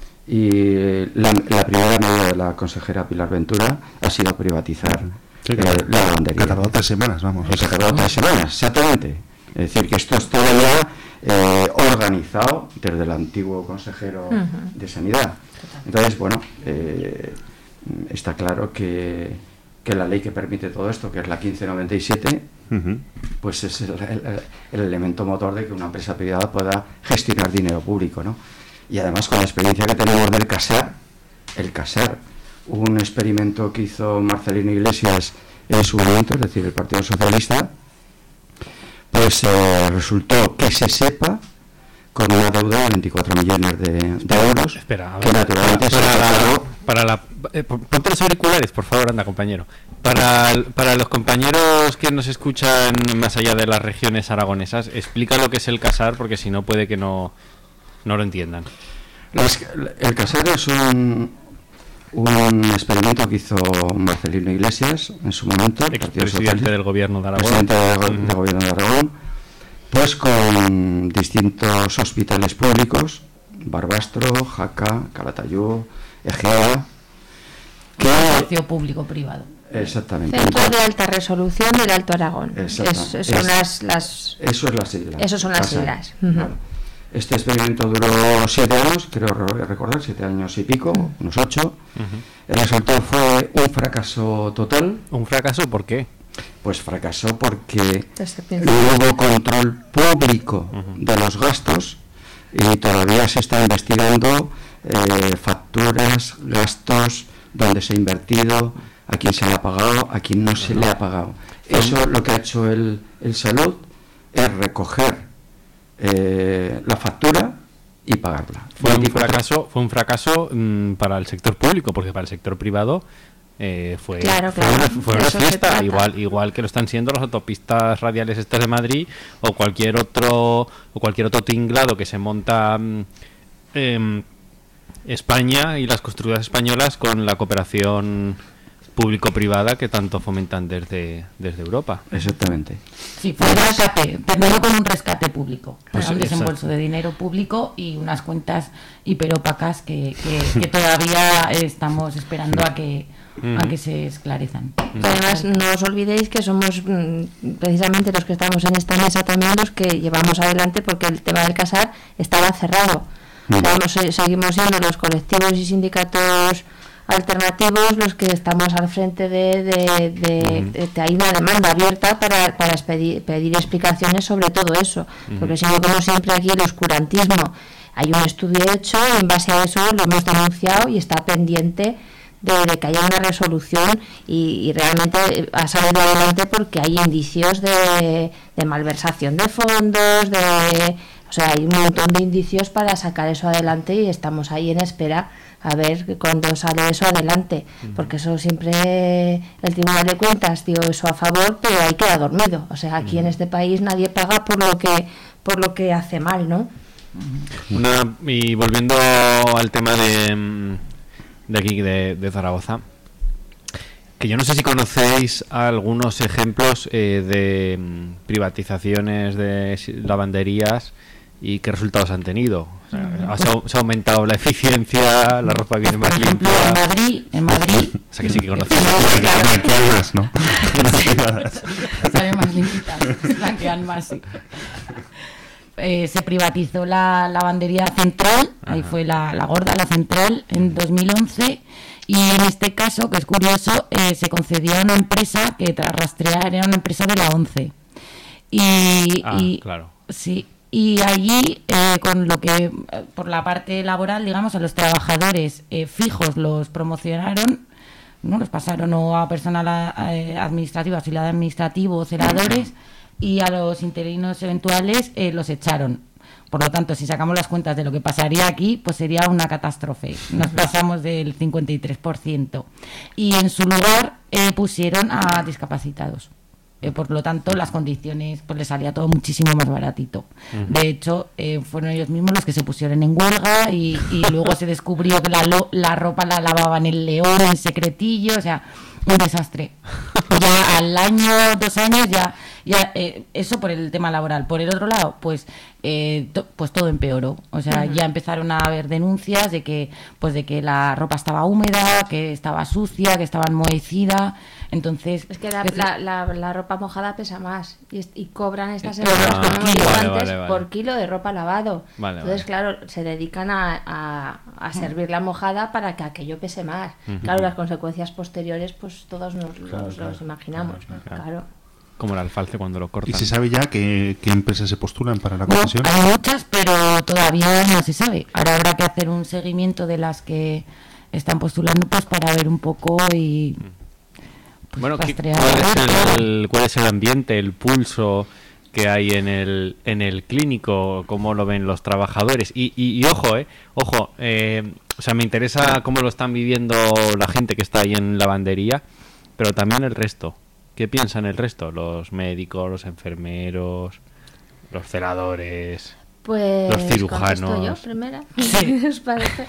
y la, la primera medida de la consejera Pilar Ventura ha sido privatizar sí, eh, la lavandería. Que ha tardado tres semanas, vamos. Que ha tardado tres semanas, exactamente. Es decir, que esto está ya eh, organizado desde el antiguo consejero uh-huh. de Sanidad. Entonces, bueno, eh, está claro que que la ley que permite todo esto, que es la quince noventa y siete, uh-huh. pues es el, el, el elemento motor de que una empresa privada pueda gestionar dinero público, ¿no? Y además, con la experiencia que tenemos del CASAR, el CASAR, un experimento que hizo Marcelino Iglesias en su momento, es decir, el Partido Socialista, pues eh, resultó que se sepa con una deuda de veinticuatro millones de, de euros. Espera, a que ver, naturalmente para, se para, la, para la eh, ponte los auriculares, por favor, anda, compañero. Para, para los compañeros que nos escuchan más allá de las regiones aragonesas, explica lo que es el CASAR, porque si no puede que no, no lo entiendan. Las, el CASAR es un, un experimento que hizo Marcelino Iglesias en su momento, el presidente del gobierno de Aragón. Presidente del, uh-huh. del gobierno de Aragón, pues con distintos hospitales públicos, Barbastro, Jaca, Calatayud, Egea, que consorcio público-privado. Exactamente. Centro de alta resolución del Alto Aragón. Es, son es, las, las. Eso es las siglas. Eso son las siglas. Uh-huh. Vale. Este experimento duró siete años, creo recordar, siete años y pico, unos ocho. Uh-huh. El resultado fue un fracaso total. ¿Un fracaso por qué? Pues fracasó porque no hubo control público uh-huh. de los gastos y todavía se está investigando eh, facturas, gastos, dónde se ha invertido, a quién se le ha pagado, a quién no se uh-huh. le ha pagado. Eso lo que ha hecho el, el Salud es recoger eh, la factura y pagarla. Fue un fracaso, fue un fracaso mmm, para el sector público, porque para el sector privado Eh, fue, claro, fue claro. una, fue una fiesta, igual igual que lo están siendo las autopistas radiales estas de Madrid o cualquier otro o cualquier otro tinglado que se monta eh, España y las constructoras españolas con la cooperación público-privada que tanto fomentan desde desde Europa. Exactamente. Sí, fue un rescate, primero con un rescate público, pues un desembolso de dinero público y unas cuentas hiperopacas que, que, que todavía estamos esperando a que Mm. a que se esclarezcan. Pero además, no os olvidéis que somos mm, precisamente los que estamos en esta mesa también los que llevamos adelante, porque el tema del CASAR estaba cerrado. Mm. Vamos, seguimos siendo los colectivos y sindicatos alternativos los que estamos al frente de, de, de, mm. de, de hay una demanda abierta para, para pedir, pedir explicaciones sobre todo eso, mm. porque si no, como siempre aquí el oscurantismo, hay un estudio hecho, en base a eso lo hemos denunciado y está pendiente De, de que haya una resolución y, y realmente ha salido adelante porque hay indicios de, de malversación de fondos, de, o sea, hay un montón de indicios para sacar eso adelante y estamos ahí en espera a ver cuándo sale eso adelante, porque eso siempre el Tribunal de Cuentas dio eso a favor, pero ahí queda dormido, o sea, aquí en este país nadie paga por lo que por lo que hace mal, ¿no? Una, y volviendo al tema de de aquí, de, de Zaragoza, que yo no sé si conocéis algunos ejemplos eh, de privatizaciones de lavanderías y qué resultados han tenido. O sea, se, ha, se ha aumentado la eficiencia, la ropa viene más limpia. En Madrid, en Madrid. O sea que sí que conocéis. Blanqueadas, ¿no? Salen más limpitas, blanquean más, sí. eh, se privatizó la lavandería central, ahí fue la, la gorda, la central, en dos mil once, y en este caso, que es curioso, eh, se concedió a una empresa que tras rastrear era una empresa de la ONCE. Y, Ah, y claro. sí, y allí, eh, con lo que, por la parte laboral, digamos, a los trabajadores eh, fijos los promocionaron, ¿no? Los pasaron o a personal a- a- administrativo, auxiliar administrativo, celadores, y a los interinos eventuales eh, los echaron. Por lo tanto, si sacamos las cuentas de lo que pasaría aquí, pues sería una catástrofe. Nos pasamos del cincuenta y tres por ciento. Y en su lugar eh, pusieron a discapacitados. Eh, por lo tanto, las condiciones, pues les salía todo muchísimo más baratito. Ujú. De hecho, eh, fueron ellos mismos los que se pusieron en huelga y, y luego se descubrió que la, lo- la ropa la lavaban en León, en secretillo, o sea, un desastre. Ya al año, dos años, ya, ya eh, eso por el tema laboral. Por el otro lado, pues, eh, to- pues todo empeoró. O sea, Ujú. ya empezaron a haber denuncias de que, pues, de que la ropa estaba húmeda, que estaba sucia, que estaba enmohecida. Entonces, Es que la, es- la, la, la ropa mojada pesa más y, es- y cobran estas Ah, empresas, como hemos dicho vale, antes, vale, vale. por kilo de ropa lavado. Vale, Entonces, vale. claro, se dedican a, a, a servir la mojada para que aquello pese más. Ujú. Claro, las consecuencias posteriores, pues todos nos Claro, los, claro. los imaginamos. Claro. Claro. Como el alfalce cuando lo cortan. ¿Y se sabe ya qué, qué empresas se postulan para la No, concesión? hay muchas, pero todavía no se sabe. Ahora habrá que hacer un seguimiento de las que están postulando, pues para ver un poco y pues, Bueno, ¿qué- rastrear. ¿cuál es, el, ¿cuál es el ambiente, el pulso que hay en el, en el clínico? ¿Cómo lo ven los trabajadores? Y, y, y ojo, eh, ojo, eh, o sea, me interesa cómo lo están viviendo la gente que está ahí en lavandería, pero también el resto. ¿Qué piensan el resto? Los médicos, los enfermeros, los celadores, Pues los cirujanos. contesto yo primero. ¿Os parece?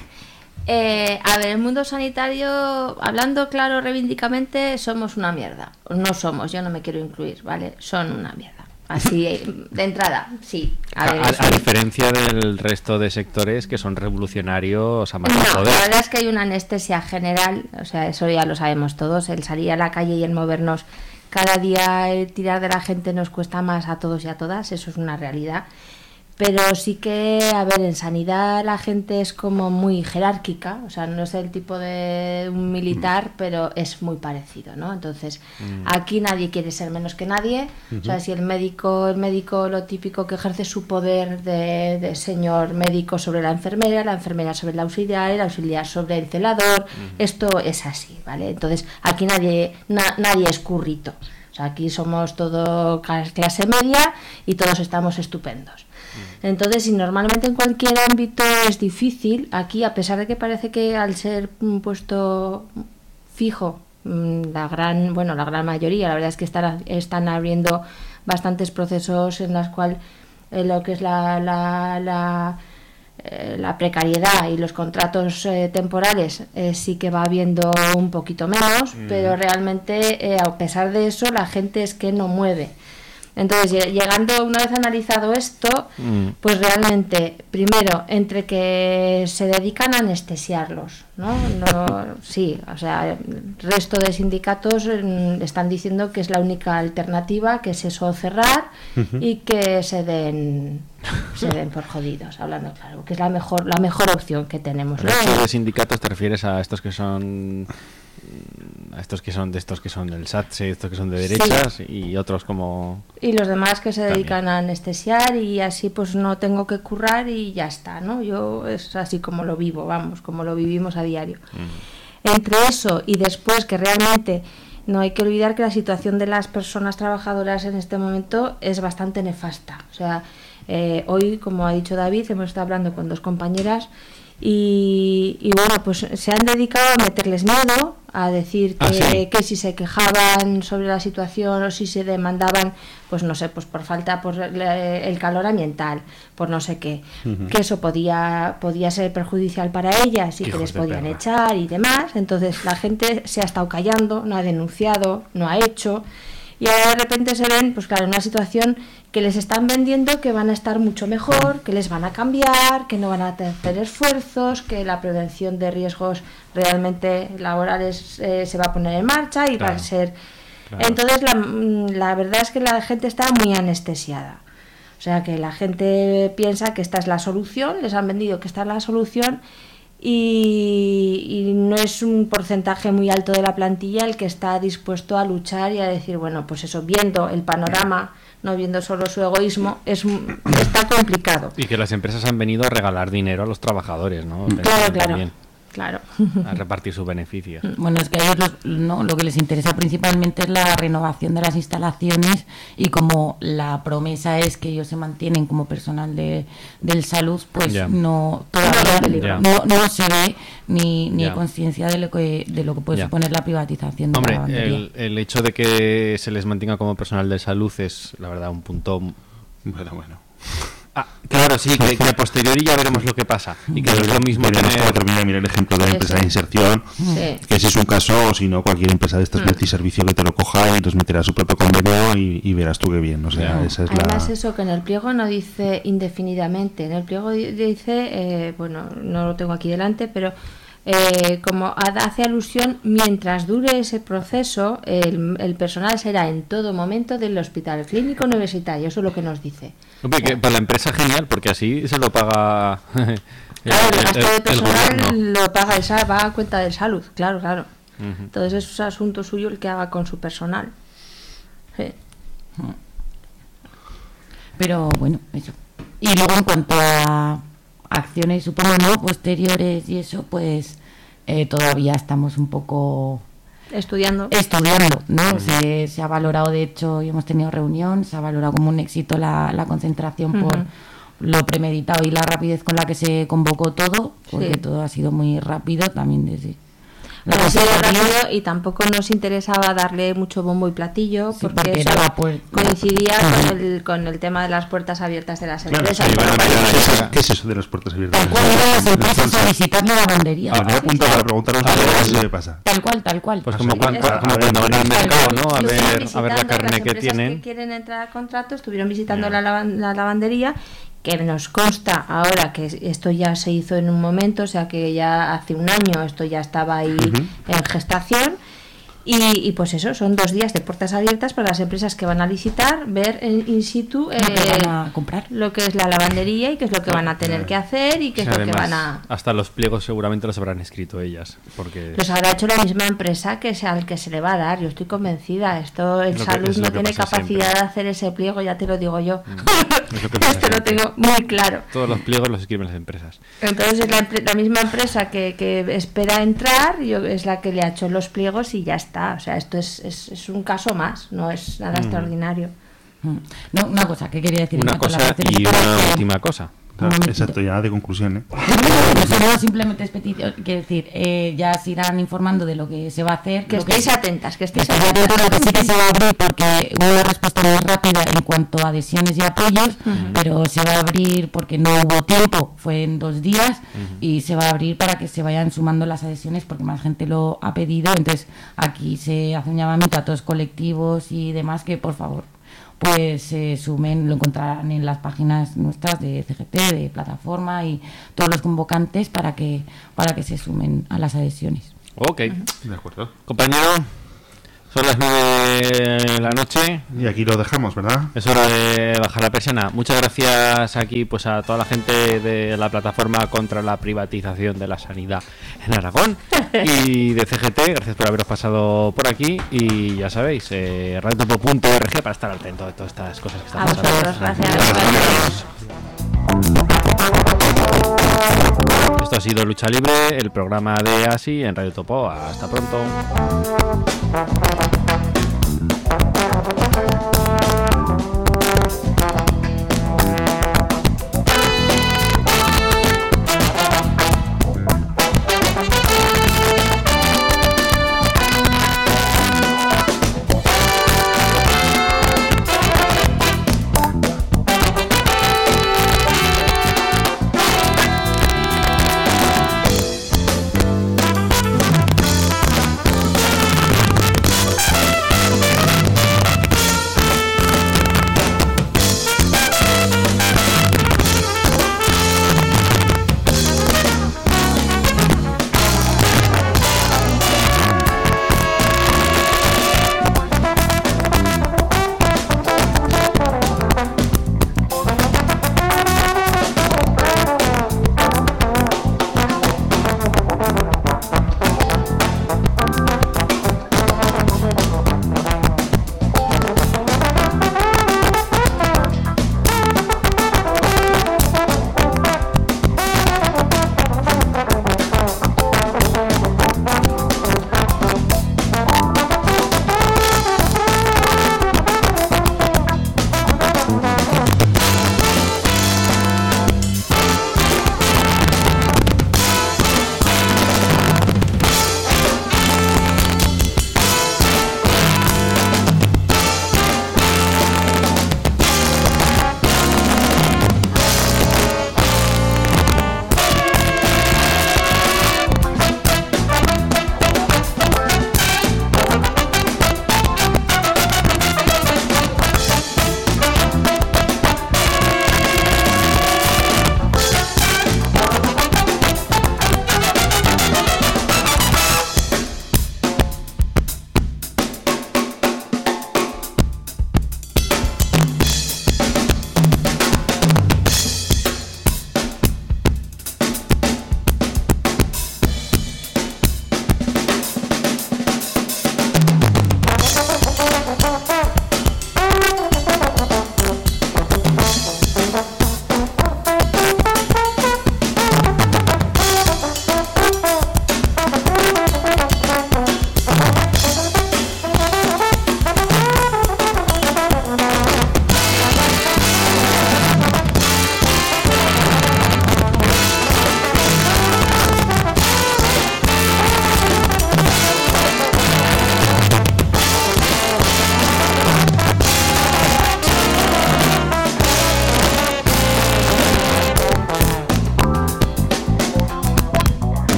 Eh, a ver, el mundo sanitario, hablando claro, reivindicamente, somos una mierda. No somos, yo no me quiero incluir, ¿vale? Son una mierda. Así, eh, de entrada, sí. A A, ver, a- eso- a diferencia del resto de sectores que son revolucionarios a más no No, poder. la verdad es que hay una anestesia general, o sea, eso ya lo sabemos todos, el salir a la calle y el movernos cada día, el tirar de la gente nos cuesta más a todos y a todas, eso es una realidad. Pero sí que, a ver, en sanidad la gente es como muy jerárquica, o sea, no es el tipo de un militar, pero es muy parecido, ¿no? Entonces, Mm. aquí nadie quiere ser menos que nadie, o sea, Ujú. si el médico, el médico lo típico que ejerce su poder de, de señor médico sobre la enfermera, la enfermera sobre el auxiliar, el auxiliar sobre el celador, esto es así, ¿vale? Entonces, aquí nadie, na- nadie es currito, o sea, aquí somos todo clas- clase media y todos estamos estupendos. Entonces, y normalmente en cualquier ámbito es difícil, aquí a pesar de que parece que al ser un puesto fijo, mm, la gran, bueno, la gran mayoría, la verdad es que están, están abriendo bastantes procesos en los cuales eh, lo que es la, la, la, eh, la precariedad y los contratos eh, temporales eh, sí que va habiendo un poquito menos, Mm. pero realmente eh, a pesar de eso la gente es que no mueve. Entonces, lle- llegando, una vez analizado esto, Mm. pues realmente, primero, entre que se dedican a anestesiarlos, ¿no? No, sí, o sea, el resto de sindicatos mm, están diciendo que es la única alternativa, que es eso, cerrar Ujú. y que se den se den por jodidos, hablando claro, que es la mejor la mejor opción que tenemos, El ¿no? resto de sindicatos te refieres a estos que son a estos que son de estos que son del SATSE, estos que son de Sí. derechas y otros como Y los demás que se También. dedican a anestesiar y así pues no tengo que currar y ya está, ¿no? Yo es así como lo vivo, vamos, como lo vivimos a diario. Entre eso y después que realmente no hay que olvidar que la situación de las personas trabajadoras en este momento es bastante nefasta. O sea, eh, hoy, como ha dicho David, hemos estado hablando con dos compañeras y, y bueno, pues se han dedicado a meterles miedo, a decir que, Ah, sí. que si se quejaban sobre la situación o si se demandaban, pues no sé, pues por falta por le- el calor ambiental, por no sé qué, Ujú. que eso podía podía ser perjudicial para ellas y que Hijos les de podían perra. echar y demás. Entonces la gente se ha estado callando, no ha denunciado, no ha hecho. Y ahora de repente se ven, pues claro, en una situación que les están vendiendo que van a estar mucho mejor, que les van a cambiar, que no van a hacer esfuerzos, que la prevención de riesgos realmente laborales eh, se va a poner en marcha y va a Claro, ser... claro. Entonces la, mm, la verdad es que la gente está muy anestesiada. O sea que la gente piensa que esta es la solución, les han vendido que esta es la solución y, y no es un porcentaje muy alto de la plantilla el que está dispuesto a luchar y a decir, bueno, pues eso, viendo el panorama, no viendo solo su egoísmo, es está complicado. Y que las empresas han venido a regalar dinero a los trabajadores, ¿no? Claro, claro. También. Claro. A repartir sus beneficios. Bueno, es que a ellos los, no, lo que les interesa principalmente es la renovación de las instalaciones y como la promesa es que ellos se mantienen como personal de, del salud, pues yeah. no todavía yeah. no, no se ve ni, ni yeah. hay conciencia de lo que de lo que puede yeah. suponer la privatización de Hombre, la lavandería. El, el hecho de que se les mantenga como personal de salud es, la verdad, un punto... Bueno, bueno. Ah, claro, sí, que, que a posteriori ya veremos lo que pasa. Y que es lo mismo tener... tener... terminar, mira el ejemplo de la empresa de inserción, sí. que si es un caso, o si no, cualquier empresa de estas mm. multiservicio que te lo coja y nos meterá su propio convenio y, y verás tú qué bien. O sea, yeah. esa es Además, la... eso que en el pliego no dice indefinidamente. En el pliego dice, eh, bueno, no lo tengo aquí delante, pero... Eh, como hace alusión, mientras dure ese proceso, el, el personal será en todo momento del hospital clínico universitario. Eso es lo que nos dice. Hombre, que para la empresa genial, porque así se lo paga. el, claro, el gasto el, de personal el lo paga, esa va a cuenta de salud, claro, claro. Uh-huh. Entonces es un asunto suyo el que haga con su personal. Sí. Pero bueno, eso. Y luego en cuanto a acciones, supongo, no posteriores y eso, pues eh, todavía estamos un poco estudiando estudiando no uh-huh. se, se ha valorado, de hecho, y hemos tenido reunión, se ha valorado como un éxito la, la concentración uh-huh. por lo premeditado y la rapidez con la que se convocó todo, porque sí. todo ha sido muy rápido también desde Bueno, ha sido rápido y tampoco nos interesaba darle mucho bombo y platillo sí, porque, porque eso por... coincidía uh-huh. con, el, con el tema de las puertas abiertas de las empresas. Claro, sí, ¿qué es eso de las puertas abiertas? Tal cual iban las empresas a visitar la lavandería. Ah, me apunto para preguntaros a ver si me pasa. Tal cual, tal cual. Pues como, cuando, como cuando van al mercado, ¿no? A ver, a ver la carne que tienen. Que quieren entrar a contrato, estuvieron visitando yeah. la, la lavandería, que nos consta ahora que esto ya se hizo en un momento, o sea que ya hace un año esto ya estaba ahí uh-huh. en gestación y, y pues eso, son dos días de puertas abiertas para las empresas que van a licitar, ver en in situ eh, van a comprar lo que es la lavandería y qué es lo que van a tener que hacer y qué es además, lo que van a... Hasta los pliegos seguramente los habrán escrito ellas, porque... Los habrá hecho la misma empresa que sea al que se le va a dar, yo estoy convencida. Esto, el salud no tiene capacidad siempre. de hacer ese pliego, ya te lo digo yo. Mm, es lo que Esto lo tengo muy claro. Todos los pliegos los escriben las empresas. Entonces es la, la misma empresa que, que espera entrar, yo, es la que le ha hecho los pliegos y ya está. O sea, esto es, es, es un caso más, no es nada mm. extraordinario. No, una cosa que quería decir. Una cosa y una que... última cosa. Claro, exacto, ya de conclusión, ¿eh? No, no, simplemente es petición, quiero decir, eh, ya se irán informando de lo que se va a hacer. Que estéis que, atentas, que estéis atentas. Lo que sí que se va a abrir, porque hubo una respuesta muy rápida en cuanto a adhesiones y apoyos, uh-huh. pero se va a abrir porque no hubo tiempo, fue en dos días, uh-huh. y se va a abrir para que se vayan sumando las adhesiones porque más gente lo ha pedido. Entonces aquí se hace un llamamiento a todos colectivos y demás que por favor pues se eh, sumen, lo encontrarán en las páginas nuestras de C G T, de plataforma y todos los convocantes para que para que se sumen a las adhesiones. Ok, de acuerdo. Compañero, son las nueve de la noche. Y aquí lo dejamos, ¿verdad? Es hora de bajar la persiana. Muchas gracias aquí pues a toda la gente de la plataforma contra la privatización de la sanidad en Aragón y de C G T. Gracias por haberos pasado por aquí. Y ya sabéis, eh, radio topo punto org para estar atento de todas estas cosas que están pasando. Gracias. Gracias. Esto ha sido Lucha Libre, el programa de A S I en Radio Topo. Hasta pronto.